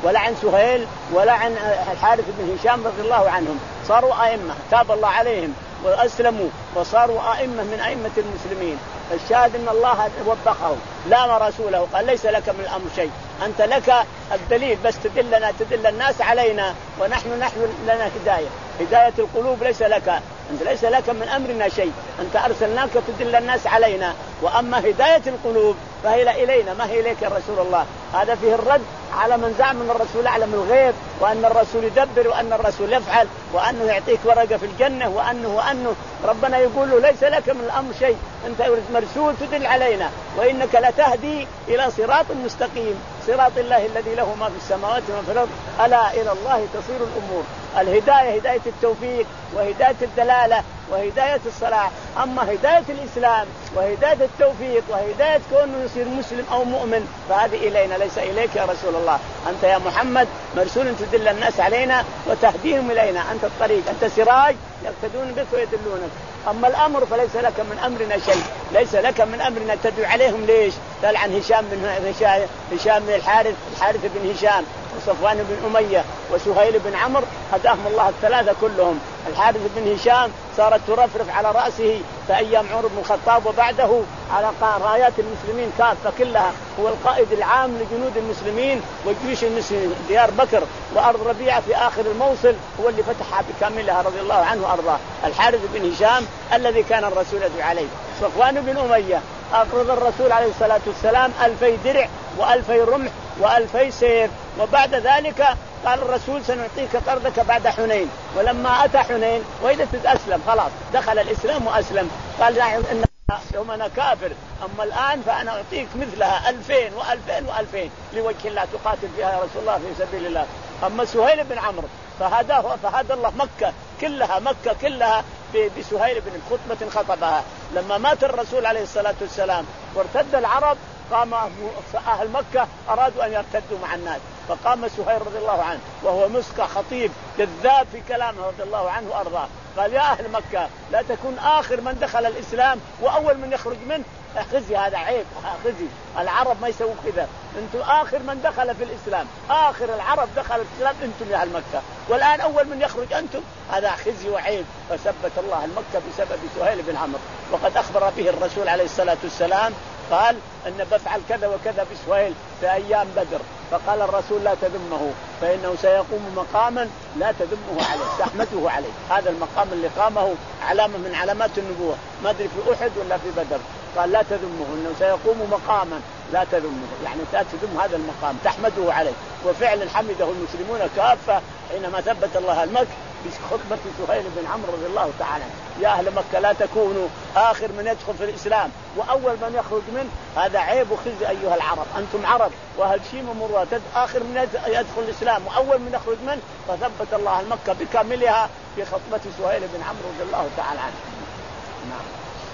ولا عن سهيل ولا عن الحارث بن هشام رضي الله عنهم، صاروا أئمة تاب الله عليهم وأسلموا وصاروا أئمة من أئمة المسلمين. الشاهد أن الله وبخه لا رسوله قال ليس لك من الأمر شيء، أنت لك الدليل بس تدلنا تدل الناس علينا ونحن نحن لنا هداية، هداية القلوب ليس لك، أنت ليس لك من أمرنا شيء، أنت أرسلناك تدل الناس علينا، وأما هداية القلوب فهي إلينا ما هي إليك يا رسول الله. هذا فيه الرد على من زعم أن الرسول أعلم الغيب وأن الرسول يدبر وأن الرسول يفعل وأنه يعطيك ورقة في الجنة وأنه وأنه ربنا يقول له ليس لك من الأمر شيء، أنت مرسول تدل علينا وإنك لتهدي إلى صراط مستقيم، صراط الله الذي له ما في السماوات وما في الأرض، ألا إلى الله تصير الأمور. الهداية هداية التوفيق وهداية الدلالة وهداية الصلاح، أما هداية الإسلام وهداية التوفيق وهداية كونه يصير مسلم أو مؤمن فهذه إلينا ليس إليك يا رسول الله. أنت يا محمد مرسول تدل الناس علينا وتهديهم إلينا، أنت الطريق، أنت سراج يقتدون بك ويدلونك. أما الأمر فليس لك من أمرنا شيء، ليس لك من أمرنا تدعو عليهم. ليش؟ قال عن هشام بن هشام, هشام بن الحارث الحارث بن هشام وصفوان بن أمية وسهيل بن عمرو هداهم الله الثلاثة كلهم. الحارث بن هشام صارت ترفرف على رأسه في أيام عمر بن الخطاب وبعده على رايات المسلمين كافة كلها، هو القائد العام لجنود المسلمين وجيوش المسلمين. ديار بكر وأرض ربيعة في آخر الموصل هو اللي فتحها بكاملها رضي الله عنه وأرضاه. الحارث بن هشام الذي كان الرسول يدعو عليه. صفوان بن أمية أقرض الرسول عليه الصلاة والسلام ألفي درع وألفي رمح وألفي سيف، وبعد ذلك قال الرسول سنعطيك قرضك بعد حنين، ولما أتى حنين وإذا تتأسلم خلاص دخل الإسلام وأسلم، قال إن يوم أنا كافر أما الآن فأنا أعطيك مثلها ألفين وألفين وألفين لوجه الله تقاتل فيها يا رسول الله في سبيل الله. أما سهيل بن عمرو فهداه فهدى الله مكة كلها مكة كلها بسهيل بن خطبة خطبها. لما مات الرسول عليه الصلاة والسلام وارتد العرب قام أهل مكة أرادوا أن يرتدوا مع الناس، فقام سهيل رضي الله عنه وهو مسكى خطيب كذاب في كلامه رضي الله عنه وأرضاه، قال يا أهل مكة لا تكون آخر من دخل الإسلام وأول من يخرج منه، خزي هذا عيب، خزي العرب ما يسووا كذا، أنتم آخر من دخل في الإسلام، آخر العرب دخل الإسلام أنتم يا أهل مكة، والآن أول من يخرج أنتم، هذا خزي وعيب. فثبت الله المكة بسبب سهيل بن عمرو، وقد أخبر به الرسول عليه الصلاة والسلام قال أن بفعل كذا وكذا بسهيل في أيام بدر، فقال الرسول لا تذمه فإنه سيقوم مقاما لا تذمه عليه تحمده عليه. هذا المقام اللي قامه علامة من علامات النبوة، ما أدري في أحد ولا في بدر، قال لا تذمه إنه سيقوم مقاما لا تذمه، يعني لا تذم هذا المقام تحمده عليه. وفعلا حمده المسلمون كافة حينما ثبت الله المكة بخطبة سهيل بن عمرو رضي الله تعالى. يا أهل مكة لا تكونوا آخر من يدخل في الإسلام وأول من يخرج منه، هذا عيب وخزي أيها العرب، أنتم عرب وأهل شيم ومروة آخر من يدخل الإسلام وأول من يخرج منه. فثبت الله المكة بكاملها في خطبة سهيل بن عمرو رضي الله تعالى عنه. نعم.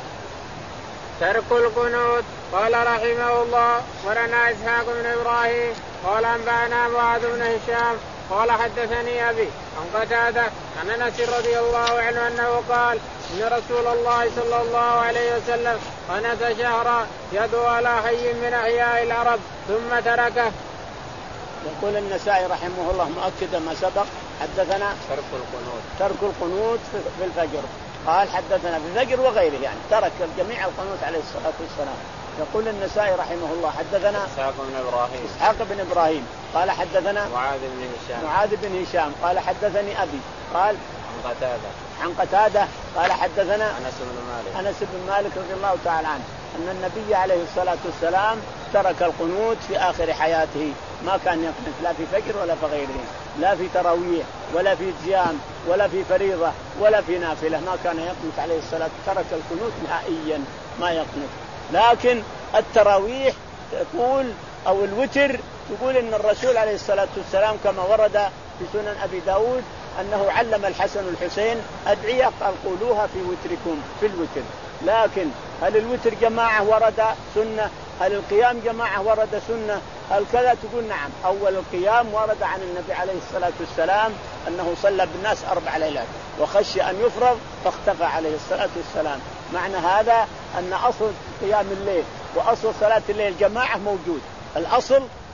ترك القنوت. قال رحمه الله ورنا إسحاق بن إبراهيم قال أنبأنا معاذ بن هشام قال حدثني أبي عن قتادة عن أنس رضي الله عنه أنه قال إن رسول الله صلى الله عليه وسلم قنت شهرا يدعو على حي من أحياء العرب ثم تركه. يقول النسائي رحمه الله مؤكدا ما سبق حدثنا ترك القنوت ترك القنوت في الفجر، قال حدثنا في الفجر وغيره، يعني ترك جميع القنوت عليه الصلاة والسلام. يقول النسائي رحمه الله حدثنا إسحاق بن إبراهيم إسحاق بن إبراهيم قال حدثنا معاذ بن هشام معاذ بن هشام قال حدثني أبي قال عن قتادة عن قتادة قال حدثنا أنس بن مالك أنس بن مالك رضي الله تعالى عنه أن النبي عليه الصلاة والسلام ترك القنوت في آخر حياته، ما كان يقنت لا في فجر ولا في غيره، لا في تراويح ولا في صيام ولا في فريضة ولا في نافلة، ما كان يقنت عليه الصلاة، ترك القنوت نهائيا ما يقنت. لكن التراويح تقول أو الوتر تقول إن الرسول عليه الصلاة والسلام كما ورد في سنن أبي داود أنه علم الحسن والحسين أدعية قال قولوها في وتركم في الوتر. لكن هل الوتر جماعة ورد سنة؟ هل القيام جماعة ورد سنة؟ هل كذا؟ تقول نعم. أول القيام ورد عن النبي عليه الصلاة والسلام أنه صلى بالناس أربع ليلات وخشي أن يفرض فاختفى عليه الصلاة والسلام. معنى هذا أن أصل قيام الليل وأصل صلاة الليل جماعة موجود. الأصل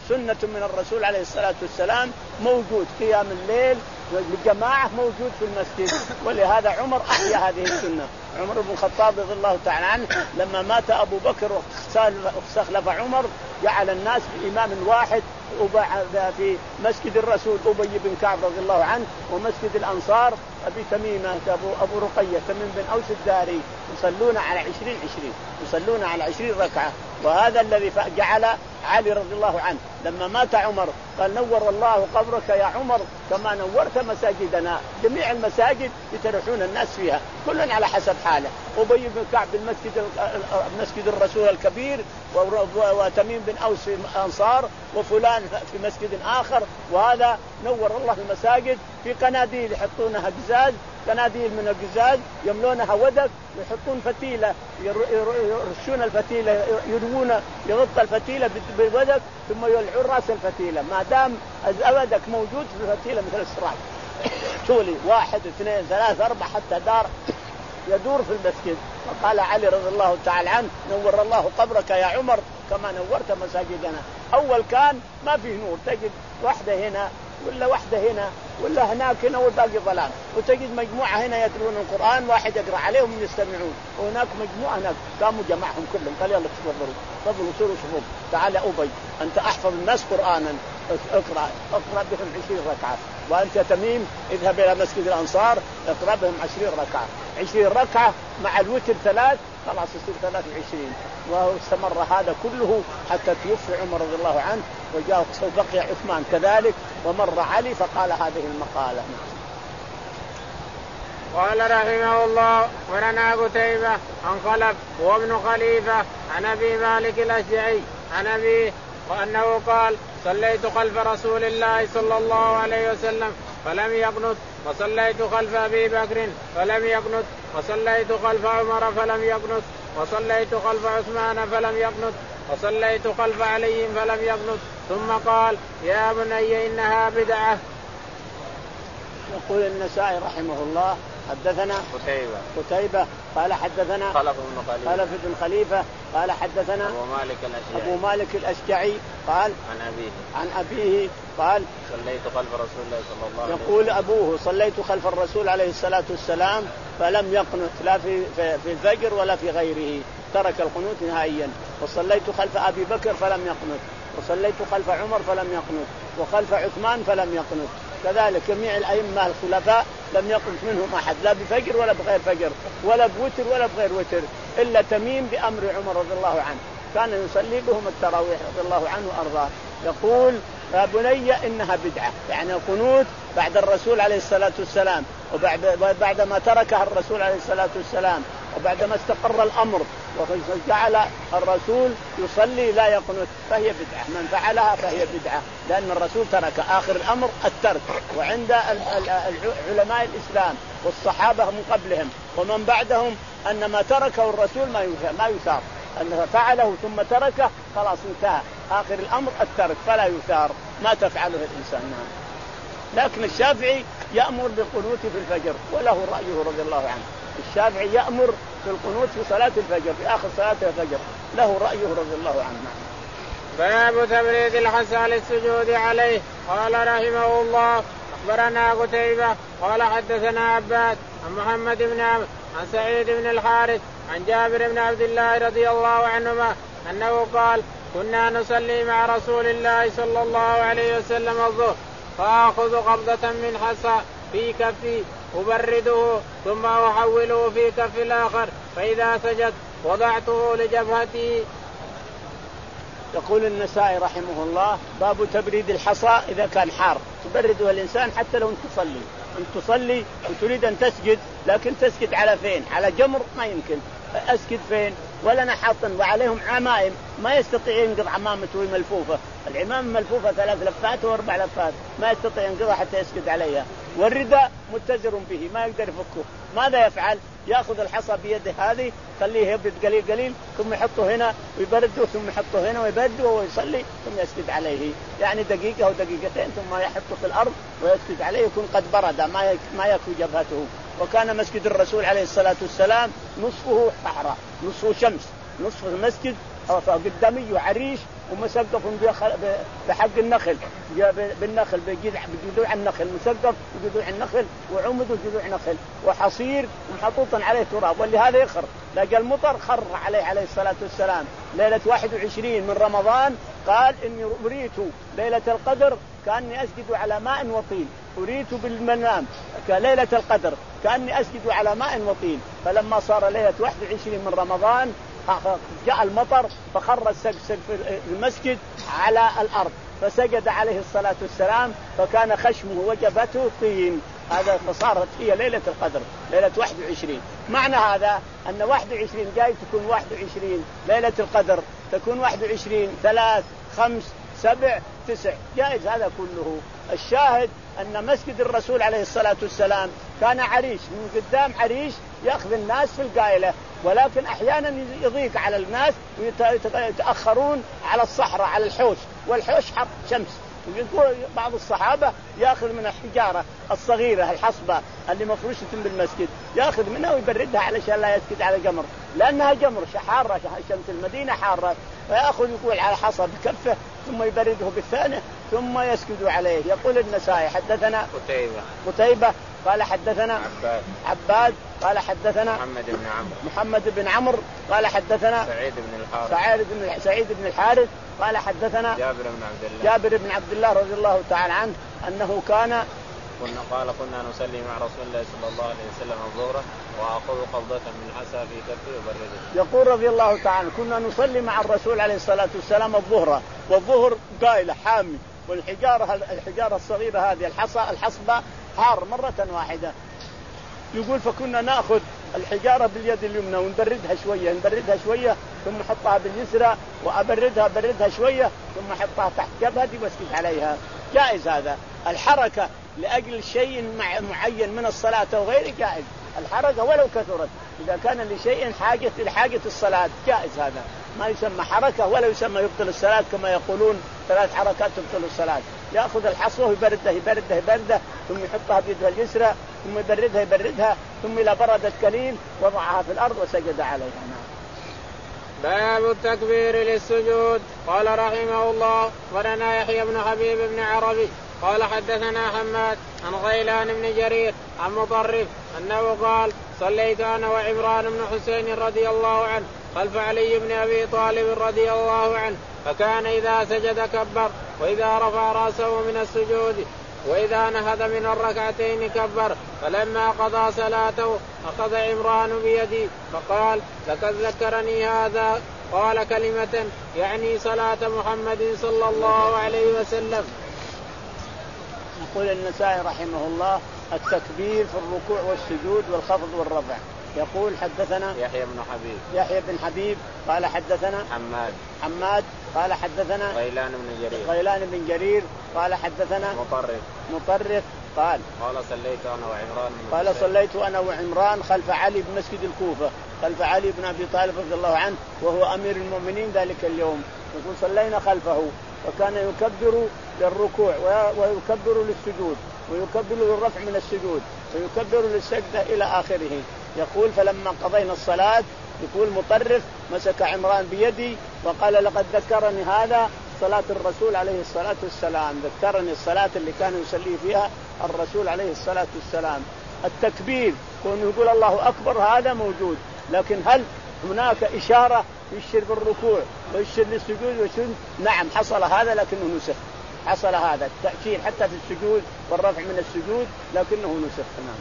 سنة من الرسول عليه الصلاة والسلام موجود قيام الليل والجماعة موجود في المسجد. ولهذا عمر أحيا هذه السنة. عمر بن الخطاب رضي الله تعالى عنه لما مات أبو بكر واستخلف عمر جعل الناس بإمام واحد في مسجد الرسول أبي بن كعب رضي الله عنه، ومسجد الأنصار أبي تميمة أبو, أبو رقية تميم بن أوس الداري يصلون على عشرين عشرين يصلون على عشرين ركعة. وهذا الذي جعل علي رضي الله عنه لما مات عمر قال نور الله قبرك يا عمر كما نورت مساجدنا. جميع المساجد يترحون الناس فيها كل على حسب حاله. أبي بن كعب بالمسجد مسجد الرسول الكبير، وتميم بن أوس في الأنصار، وفلان في مسجد آخر. وهذا نور الله المساجد في قناديل يحطونها قزاز، قناديل من القزاز يملونها ودك ويحطون فتيلة يرشون الفتيلة يروون يغطى الفتيلة بالودك ثم يولعون رأس الفتيلة. ما دام الودك موجود في الفتيلة مثل السراج تولي واحد اثنين ثلاثة أربعة حتى دار يدور في المسجد. وقال علي رضي الله تعالى عنه نور الله قبرك يا عمر كما نورت مساجدنا. أول كان ما فيه نور، تجد واحدة هنا ولا واحدة هنا ولا هناك هنا والباقي ظلام، وتجد مجموعة هنا يتلون القرآن واحد يقرأ عليهم يستمعون، وهناك مجموعة هناك قاموا جمعهم كلهم قال يلا تفضلوا تفضلوا سوروا صفوف تعال أبي أنت أحفظ الناس قرآنا اقرأ اقرأ بهم عشرين ركعة، وأنت تميم اذهب إلى مسجد الأنصار اقرأ بهم عشرين ركعة. عشرين ركعة مع الوتر ثلاث خلاص يصير ثلاث وعشرين. واستمر هذا كله حتى توفي عمر رضي الله عنه وجاء بقي عثمان كذلك ومر علي فقال هذه المقالة. قال رحمه الله ولنا قتيبة عن خلف وابن خليفة عن أبي مالك الأشجعي عن أبيه وأنه قال صليت خلف رسول الله صلى الله عليه وسلم فلم يقنت، وصليت خلف أبي بكر فلم يقنت، وصليت خلف عمر فلم يقنت، وصليت خلف عثمان فلم يقنت، وصليت خلف علي فلم يقنت. ثم قال يا بني إنها بدعة. يقول النسائي رحمه الله حدثنا قتيبة قتيبة قال حدثنا خلف بن خليفة خلف بن خليفة قال حدثنا أبو مالك الأشجعي أبو مالك الأشجعي قال عن أبيه عن أبيه قال صليت خلف رسول الله صلى الله عليه وسلم. يقول أبوه صليت خلف الرسول عليه الصلاة والسلام فلم يقنت لا في في الفجر ولا في غيره، ترك القنوت نهائيا. وصليت خلف أبي بكر فلم يقنت، وصليت خلف عمر فلم يقنت، وخلف عثمان فلم يقنت. كذلك جميع الأئمة الخلفاء لم يقنت منهم أحد لا بفجر ولا بغير فجر ولا بوتر ولا بغير وتر إلا تميم بأمر عمر رضي الله عنه كان يصلي بهم التراويح رضي الله عنه وأرضاه. يقول يا بني إنها بدعة، يعني القنوت بعد الرسول عليه الصلاة والسلام وبعد بعد ما تركها الرسول عليه الصلاة والسلام وبعدما استقر الأمر وجعل الرسول يصلي لا يقنت فهي بدعة، من فعلها فهي بدعة، لأن الرسول ترك آخر الأمر الترك. وعند علماء الإسلام والصحابة من قبلهم ومن بعدهم أن ما تركه الرسول ما يثار، أنه فعله ثم تركه خلاص انتهى، آخر الأمر الترك فلا يثار ما تفعله الإنسان. لكن الشافعي يأمر بالقنوت في الفجر وله رأيه رضي الله عنه. الشافعي يأمر بالقنوت في صلاة الفجر في آخر صلاة الفجر له رأيه رضي الله عنه. باب تبريد الحصى للسجود عليه. قال رحمه الله أخبرنا قتيبة قال حدثنا عباد عن محمد بن عمرو عن سعيد بن الحارث عن جابر بن عبد الله رضي الله عنهما أنه قال كنا نصلي مع رسول الله صلى الله عليه وسلم الظهر فآخذ قبضة من حصى في كفي أبرده ثم أحوله في كف الآخر فإذا سجد وضعته لجبهته. يقول النسائي رحمه الله باب تبريد الحصى إذا كان حار تبرده الإنسان حتى لو أنت تصلي أنت تصلي وتريد أن تسجد لكن تسجد على فين؟ على جمر ما يمكن أسجد فين؟ ولا نحط وعليهم عمائم ما يستطيع ينقض عمامته ملفوفة، العمام ملفوفة ثلاث لفات واربع لفات ما يستطيع ينقضها حتى يسجد عليها، والرداء متزر به ما يقدر يفكه. ماذا يفعل؟ يأخذ الحصى بيده هذه خليه يبرد قليل قليل ثم يحطه هنا ويبرده ثم يحطه هنا ويبرده ويصلي ثم يسجد عليه، يعني دقيقة أو دقيقتين ثم يحطه في الأرض ويسجد عليه يكون قد برد ما ما يكفي جبهته. وكان مسجد الرسول عليه الصلاة والسلام نصفه صحراء نصفه شمس، نصف المسجد قدامي عريش ومسقف بحق النخل بالنخل بجذوع النخل، مسقف بجذوع النخل وعمد وجذوع نخل وحصير ومحطوطا عليه تراب، ولهذا يخر. لقى المطر خر عليه عليه الصلاة والسلام ليلة واحد وعشرين من رمضان. قال إني أريت ليلة القدر كأني أسجد على ماء وطين، أريت بالمنام كليلة القدر كأني أسجد على ماء وطين. فلما صار ليلة واحد وعشرين من رمضان جاء المطر فخر السقف المسجد على الأرض، فسجد عليه الصلاة والسلام فكان خشمه وجبته طين. هذا فصارت هي ليلة القدر ليلة واحد وعشرين. معنى هذا أن واحد وعشرين جاي تكون واحد وعشرين ليلة القدر، تكون واحد وعشرين ثلاث خمس سبع تسع، جائز هذا كله. الشاهد أن مسجد الرسول عليه الصلاة والسلام كان عريش، من قدام عريش يأخذ الناس في القائلة، ولكن أحيانا يضيق على الناس ويتأخرون على الصحراء على الحوش، والحوش حط شمس. ويقول بعض الصحابة يأخذ من الحجارة الصغيرة الحصبة اللي مفروشة بالمسجد، يأخذ منها ويبردها علشان لا يسكت على جمر، لأنها جمر حارة، شمس المدينة حارة، فيأخذ يقول على حصى بكفه ثم يبرده بالثانية ثم يسكت عليه. يقول النسائي حدثنا قتيبة قتيبة قال حدثنا عباد عباد قال حدثنا محمد بن عمرو محمد بن عمرو قال حدثنا سعيد بن الحارث سعيد بن سعيد بن الحارث قال حدثنا جابر بن عبد الله جابر بن عبد الله رضي الله تعالى عنه أنه كان كنا قال كنا نصلي مع رسول الله صلى الله عليه وسلم الظهر وأخذ قبضة من حسى في كفه وبرده. يقول رضي الله تعالى كنا نصلي مع الرسول عليه الصلاة والسلام الظهر، والظهر قائلة حامي، والحجارة الحجارة الصغيرة هذه الحصى الحصبة حار مرة واحدة. يقول فكنا نأخذ الحجارة باليد اليمنى ونبردها شوية نبردها شوية ثم نحطها باليسرى وأبردها بردها شوية ثم أحطها تحت جبهتي واسكت عليها. جائز هذا. الحركة لأجل شيء معين من الصلاة وغيره جائز، الحركة ولو كثرت، إذا كان لشيء حاجة لحاجة الصلاة جائز هذا، ما يسمى حركة ولا يسمى يبطل الصلاة كما يقولون ثلاث حركات تبطل الصلاة. يأخذ الحصوة يبردها يبردها يبردها ثم يحطها بيده اليسرى ثم يبردها يبردها ثم إلى بردت قليل وضعها في الأرض وسجد عليها. باب التكبير للسجود. قال رحمه الله ولنا يحيى بن حبيب بن عربي قال حدثنا حماد عن غيلان بن جرير عن مطرف أنه قال صليت أنا وعمران بن حسين رضي الله عنه خلف علي بن أبي طالب رضي الله عنه، فكان إذا سجد كبر وإذا رفع رأسه من السجود وإذا نهض من الركعتين كبر. فلما قضى صلاته أخذ عمران بيدي فقال لقد ذكرني هذا، قال كلمة يعني صلاة محمد صلى الله عليه وسلم. يقول النسائي رحمه الله التكبير في الركوع والسجود والخفض والرفع. يقول حدثنا يحيى بن حبيب يحيى بن حبيب قال حدثنا حماد حماد قال حدثنا غيلان بن جرير غيلان بن جرير قال حدثنا مطرف مطرف قال قال صليت أنا وعمران قال صليت أنا وعمران خلف علي بمسجد الكوفة، خلف علي بن أبي طالب رضي الله عنه وهو أمير المؤمنين ذلك اليوم. يقول صلينا خلفه وكان يكبر للركوع ويكبر للسجود ويكبر للرفع من السجود ويكبر للسجدة إلى آخره. يقول فلما قضينا الصلاة يقول مطرف مسك عمران بيدي وقال لقد ذكرني هذا صلاة الرسول عليه الصلاة والسلام، ذكرني الصلاة اللي كان يصلي فيها الرسول عليه الصلاة والسلام. التكبير كون يقول الله أكبر هذا موجود، لكن هل هناك إشارة يشير بالركوع ويشير للسجود ويشير؟ نعم حصل هذا لكنه نسخ، حصل هذا التأشير حتى في السجود والرفع من السجود لكنه نسخ. نعم.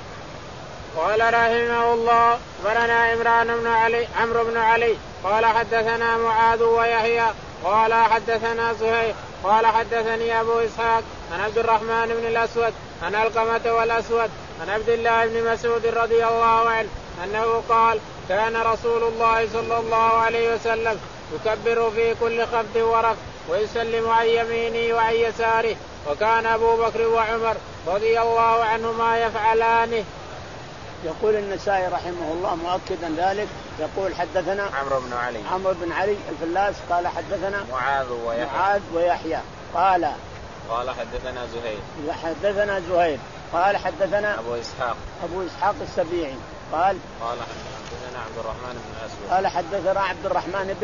قال رحمه الله ولنا عمران بن علي عمرو بن علي قال حدثنا معاذ ويحيى قال حدثنا زهير قال حدثني أبو إسحاق عن عبد الرحمن بن الأسود عن علقمة والأسود عن عبد الله بن مسعود رضي الله عنه أنه قال كان رسول الله صلى الله عليه وسلم يكبر في كل خفض ورفع ويسلم عن يمينه وعن يساره، وكان أبو بكر وعمر رضي الله عنهما يفعلانه. يقول النسائي رحمه الله مؤكدا ذلك يقول حدثنا عمرو بن علي عمرو بن علي الفلاس قال حدثنا معاذ ويحيى معاذ ويحيى قال قال حدثنا زهير حدثنا زهير قال حدثنا أبو إسحاق أبو إسحاق السبيعي قال قال حدثنا عبد الرحمن بن الأسود قال حدثنا عبد الرحمن بن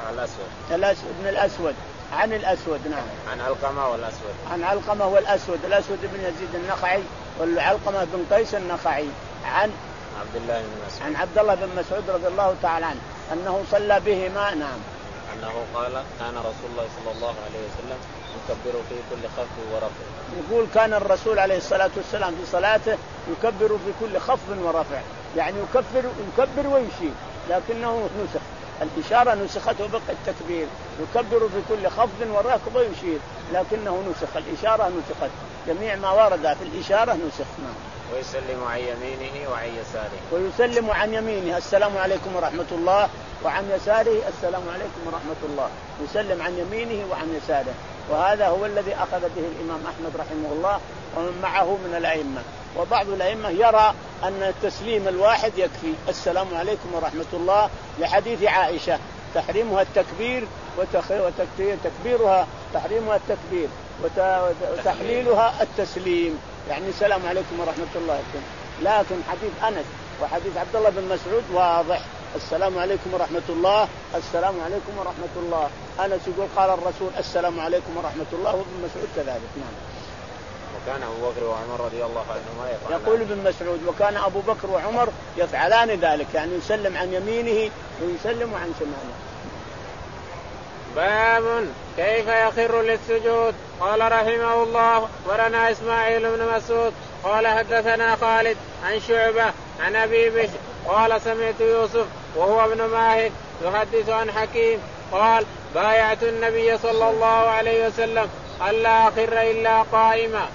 الأسود. الأسود ابن الأسود عن الأسود نعم. عن علقمة والأسود. عن علقمة والأسود. الأسود بن يزيد النخعي والعلقمة بن قيس النخعي. عن عبد الله بن مسعود. عن عبد الله بن مسعود رضي الله تعالى عنه أنه صلى بهما. نعم. أنه قال كان رسول الله صلى الله عليه وسلم يكبر في كل خفض ورفع. يقول كان الرسول عليه الصلاة والسلام في صلاته يكبر في كل خفض ورفع، يعني يكبر يكبر ويشير، لكنه نسخ الإشارة نسخت وبقى التكبير. يكبر في كل خفض ورفع ويشير، لكنه نسخ الإشارة نسخت، جميع ما ورد في الإشارة نسخ. ويسلم عن يمينه وعن يساره. ويسلم عن يمينه السلام عليكم ورحمة الله، وعن يساره السلام عليكم ورحمة الله. يسلم عن يمينه وعن يساره، وهذا هو الذي أخذ به الإمام أحمد رحمه الله ومن معه من الأئمة. وبعض الأئمة يرى أن التسليم الواحد يكفي، السلام عليكم ورحمة الله، لحديث عائشة تحريمها التكبير وتكبيرها تحريمها التكبير وتحليلها التسليم، يعني السلام عليكم ورحمة الله. لكن حديث أنس وحديث عبد الله بن مسعود واضح، السلام عليكم ورحمة الله، السلام عليكم ورحمة الله. أنس يقول قال الرسول السلام عليكم ورحمة الله، وابن مسعود كذلك. نعم. وكان أبو بكر وعمر رضي الله عنهما يفعلان. يقول ابن مسعود وكان أبو بكر وعمر يفعلان ذلك، يعني يسلم عن يمينه ويسلم عن شماله. باب كيف يخر للسجود. قال رحمه الله ورنا إسماعيل بن مسعود قال حدثنا خالد عن شعبة عن أبي بشر قال سمعت يوسف وهو ابن ماهك يحدث عن حكيم قال بايعت النبي صلى الله عليه وسلم ألا أخر إلا قائما.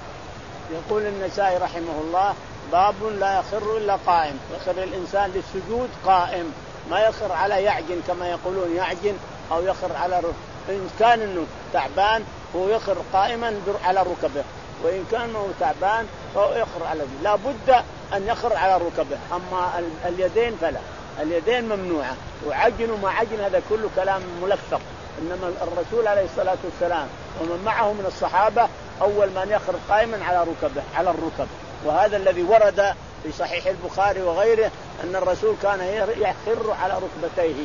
يقول النسائي رحمه الله باب لا يخر إلا قائم. يخر الإنسان للسجود قائم، ما يخر على يعجن كما يقولون يعجن أو يخر على ركبه. إن كان إنه تعبان هو يخر قائما على ركبه، وإن كان هو تعبان فهو يخر على ركبه. لا بد أن يخر على ركبه. أما اليدين فلا، اليدين ممنوعة، وعجن وما عجن هذا كله كلام ملفق. إنما الرسول عليه الصلاة والسلام ومن معه من الصحابة أول من يخر قائما على ركبه على الركب. وهذا الذي ورد في صحيح البخاري وغيره أن الرسول كان يخر على ركبتيه،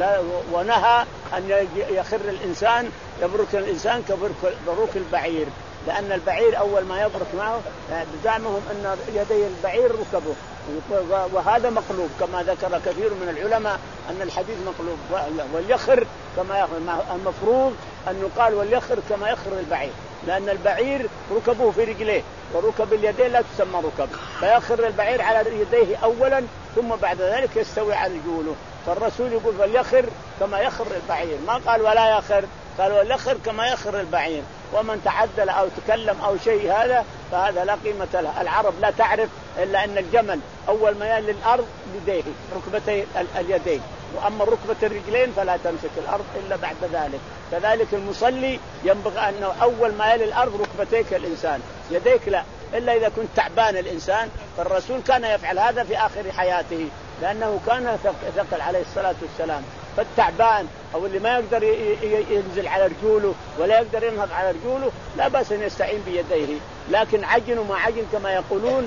ونهى أن يخر الإنسان يبرك الإنسان كبروك البعير، لأن البعير أول ما يبرك معه بزعمهم أن يدي البعير ركبه، وهذا مقلوب كما ذكر كثير من العلماء أن الحديث مقلوب. واليخر كما يخر، المفروض أن يقال واليخر كما يخر البعير، لأن البعير ركبه في رجليه وركب اليدين لا تسمى ركب، فيخر البعير على يديه أولا ثم بعد ذلك يستوي على رجوله. فالرسول يقول فليخر كما يخر البعير، ما قال ولا يخر، قال وليخر كما يخر البعير. ومن تعدل أو تكلم أو شيء هذا فهذا لا قيمة له. العرب لا تعرف إلا أن الجمل أول ما يلي الأرض يديه ركبتي اليدين، وأما ركبة الرجلين فلا تمسك الأرض إلا بعد ذلك. كذلك المصلي ينبغي أنه أول ما يلي الأرض ركبتيك الإنسان، يديك لا، إلا إذا كنت تعبان الإنسان. فالرسول كان يفعل هذا في آخر حياته، لأنه كان ثقل عليه الصلاة والسلام. فالتعبان أو اللي ما يقدر ينزل على رجوله ولا يقدر ينهض على رجوله لا بأس أن يستعين بيديه. لكن عجن وما عجن كما يقولون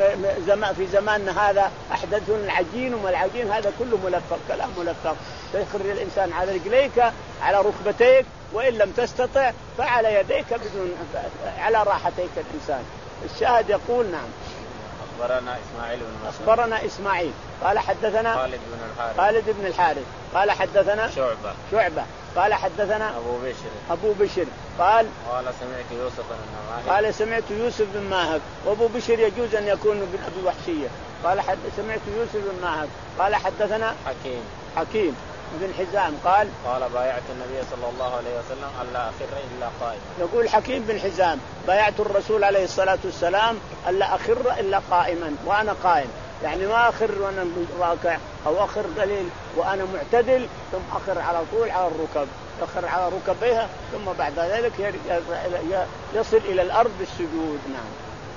في زماننا هذا أحدثون العجين وما العجين، هذا كله ملفق، كلام ملفق. تخر الإنسان على رجليك على ركبتيك، وإن لم تستطع فعلى يديك بدون على راحتيك الإنسان. الشاهد يقول نعم. أخبرنا إسماعيل بن مسعود. أخبرنا إسماعيل قال حدثنا خالد بن الحارث. خالد بن الحارث قال حدثنا شعبة. شعبة قال حدثنا أبو بشر. أبو بشر قال قال سمعت يوسف بن ماهك. قال سمعت يوسف بن ماهك. وأبو بشر يجوز أن يكون بن أبي وحشية. قال حد سمعت يوسف بن ماهك قال حدثنا حكيم. حكيم بن حزام قال قال بايعت النبي صلى الله عليه وسلم ألا أخر إلا قائما. يقول حكيم بن حزام بايعت الرسول عليه الصلاة والسلام ألا أخر إلا قائما وأنا قائم، يعني ما أخر وأنا راكع أو أخر قليل وأنا معتدل، ثم أخر على طول على الركب، أخر على ركبيها ثم بعد ذلك يصل إلى الأرض بالسجود. نعم.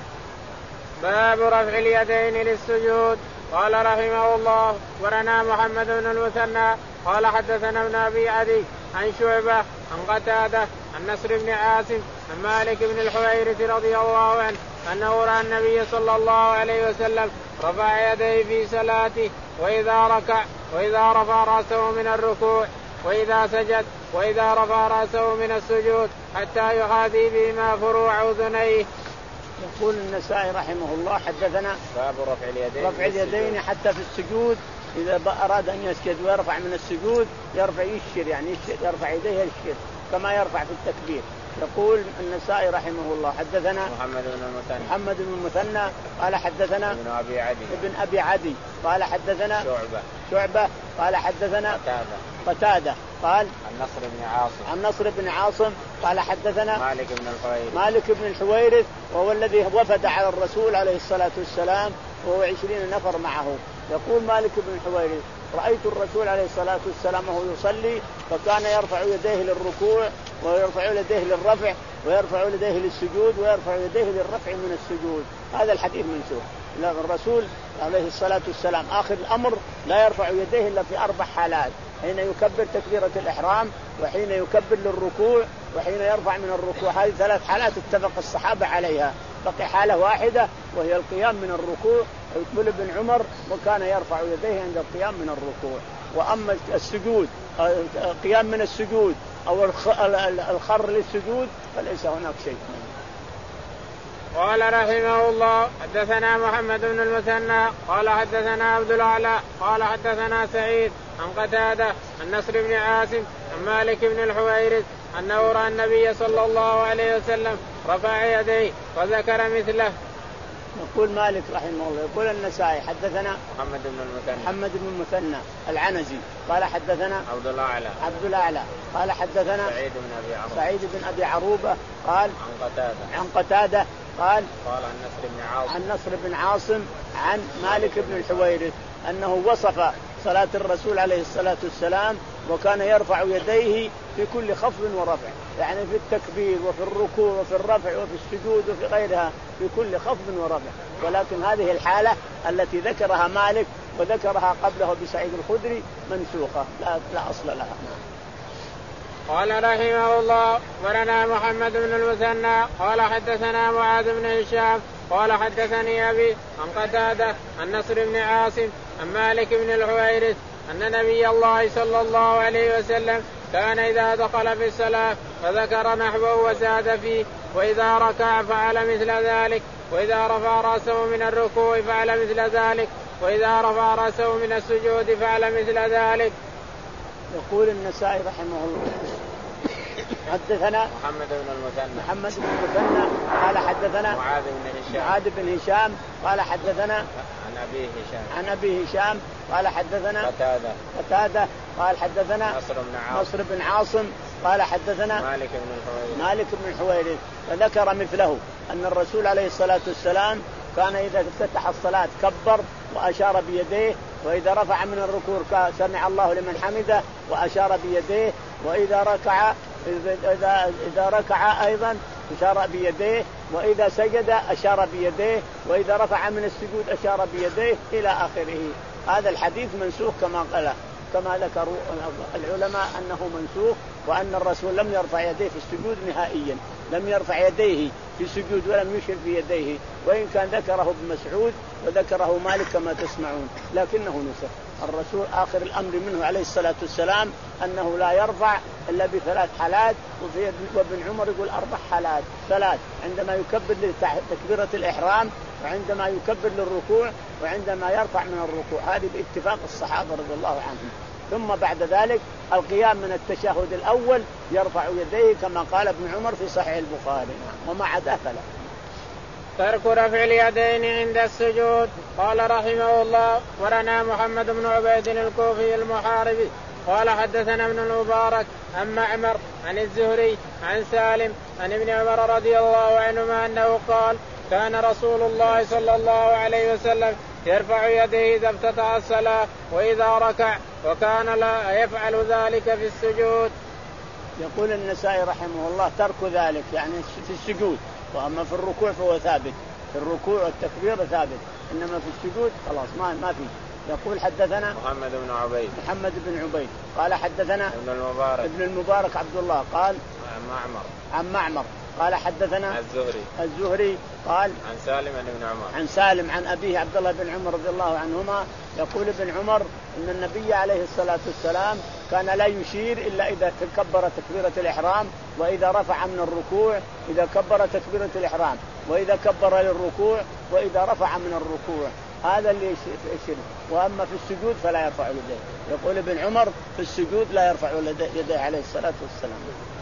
باب رفع اليدين للسجود. قال رحمه الله ورنا محمد بن المثنى قال حدثنا ابن أبي عدي عن شعبة عن قتادة عن نصر بن عاصم عن مالك بن الحويرث رضي الله عنه أنه رأى النبي صلى الله عليه وسلم رفع يديه في صلاته وإذا ركع وإذا رفع رأسه من الركوع وإذا سجد وإذا رفع رأسه من السجود حتى يحاذي بهما فروع أذنيه. يقول النسائي رحمه الله حدثنا باب رفع اليدين رفع اليدين حتى في السجود، إذا أراد أن يسجد ويرفع من السجود يرفع يشير يعني يشير يرفع يديه يشير كما يرفع في التكبير. يقول النسائي رحمه الله حدثنا محمد بن المثنى محمد بن المثنى قال حدثنا ابن أبي عدي ابن أبي عدي قال حدثنا شعبة شعبة قال حدثنا قتادة قتادة قال عن نصر بن عاصم عن نصر بن عاصم قال حدثنا مالك بن الحويرث مالك بن الحويرث وهو الذي وفد على الرسول عليه الصلاة والسلام وهو عشرين نفر معه. يقول مالك بن الحويرث رأيت الرسول عليه الصلاة والسلام وهو يصلي فكان يرفع يديه للركوع ويرفع يديه للرفع ويرفع يديه للسجود ويرفع يديه للرفع من السجود. هذا الحديث منسوخ. الرسول عليه الصلاة والسلام آخر الأمر لا يرفع يديه إلا في أربع حالات: حين يكبر تكبيرة الإحرام، وحين يكبر للركوع، وحين يرفع من الركوع. هذه ثلاث حالات اتفق الصحابة عليها. بقي حالة واحدة وهي القيام من الركوع. يقول ابن عمر وكان يرفع يديه عند القيام من الركوع. وأما السجود قيام من السجود أو الخر للسجود فليس هناك شيء. قال رحمه الله حدثنا محمد بن المثنى قال حدثنا عبد الأعلى قال حدثنا سعيد عن قتادة عن نصر بن عاصم عن مالك بن الحويرث أنه رأى النبي صلى الله عليه وسلم رفع يديه وذكر مثله. يقول مالك رحمه الله يقول النسائي حدثنا محمد بن المثنى محمد بن المثنى العنزي قال حدثنا عبد الأعلى عبد الأعلى قال حدثنا سعيد بن أبي عروبة سعيد بن أبي عروبة قال عن قتادة عن قتادة قال قال عن نصر بن عاصم عن نصر بن عاصم عن مالك بن الحويرث أنه وصف صلاة الرسول عليه الصلاة والسلام وكان يرفع يديه في كل خفض ورفع، يعني في التكبير وفي الركوع وفي الرفع وفي السجود وفي غيرها في كل خفض ورفع. ولكن هذه الحالة التي ذكرها مالك وذكرها قبله بسعيد الخدري منسوخة لا, لا أصل لها. قال رحمه الله ولنا محمد بن المثنى قال حدثنا معاذ بن هشام قال حدثني أبي عن قتادة عن نصر بن عاصم عن مالك بن الحويرث أن نبي الله صلى الله عليه وسلم كان إذا دخل في الصلاة فذكر نحوه وزاد فيه، وإذا ركع فعل مثل ذلك، وإذا رفع رأسه من الركوع فعل مثل ذلك، وإذا رفع رأسه من السجود فعل مثل ذلك. يقول النسائي رحمه الله حدثنا محمد بن المثنى محمد بن المثنى قال حدثنا معاذ بن هشام معاذ بن هشام قال حدثنا عن أبي هشام عن أبي هشام قال حدثنا قتادة قتادة قال حدثنا نصر بن عاصم نصر بن عاصم قال حدثنا مالك بن الحويرث مالك بن الحويرث فذكر مثله أن الرسول عليه الصلاة والسلام كان إذا افتتح الصلاة كبر وأشار بيديه، وإذا رفع من الركوع سمع الله لمن حمده وأشار بيديه، وإذا ركع إذا إذا ركع أيضا أشار بيديه، وإذا سجد أشار بيديه، وإذا رفع من السجود أشار بيديه إلى آخره. هذا الحديث منسوخ كما قال كما ذكروا العلماء أنه منسوخ، وأن الرسول لم يرفع يديه في السجود نهائيا، لم يرفع يديه في السجود ولم يشر بيديه، وإن كان ذكره ابن مسعود وذكره مالك كما تسمعون، لكنه نسخ. الرسول آخر الأمر منه عليه الصلاة والسلام أنه لا يرفع إلا بثلاث حالات، وفي وابن عمر يقول أربع حالات، ثلاث عندما يكبر لتكبيرة الإحرام، وعندما يكبر للركوع، وعندما يرفع من الركوع. هذه باتفاق الصحابة رضي الله عنهم. ثم بعد ذلك القيام من التشهد الأول يرفع يديه كما قال ابن عمر في صحيح البخاري، وما عدا فلا. ترك رفع اليدين عند السجود. قال رحمه الله ولنا محمد بن عبيد الكوفي المحاربي قال حدثنا ابن المبارك عن معمر عن الزهري عن سالم عن ابن عمر رضي الله عنهما أنه قال كان رسول الله صلى الله عليه وسلم يرفع يديه إذا افتتح الصلاة وإذا ركع، وكان لا يفعل ذلك في السجود. يقول النسائي رحمه الله ترك ذلك يعني في السجود، وأما في الركوع فهو ثابت، في الركوع والتكبير ثابت، إنما في السجود خلاص ما ما في. يقول حدثنا محمد بن عبيد محمد بن عبيد قال حدثنا ابن المبارك ابن المبارك عبد الله قال عن معمر عن معمر قال حدثنا الزهري الزهري قال عن سالم بن عمر عن سالم عن أبيه عبد الله بن عمر رضي الله عنهما يقول ابن عمر إن النبي عليه الصلاة والسلام كان لا يشير إلا إذا كبر تكبيرة الإحرام وإذا رفع من الركوع، إذا كبر تكبيرة الإحرام وإذا كبر للركوع وإذا رفع من الركوع، هذا اللي يشير. وأما في السجود فلا يرفع يديه. يقول ابن عمر في السجود لا يرفع يديه عليه الصلاة والسلام.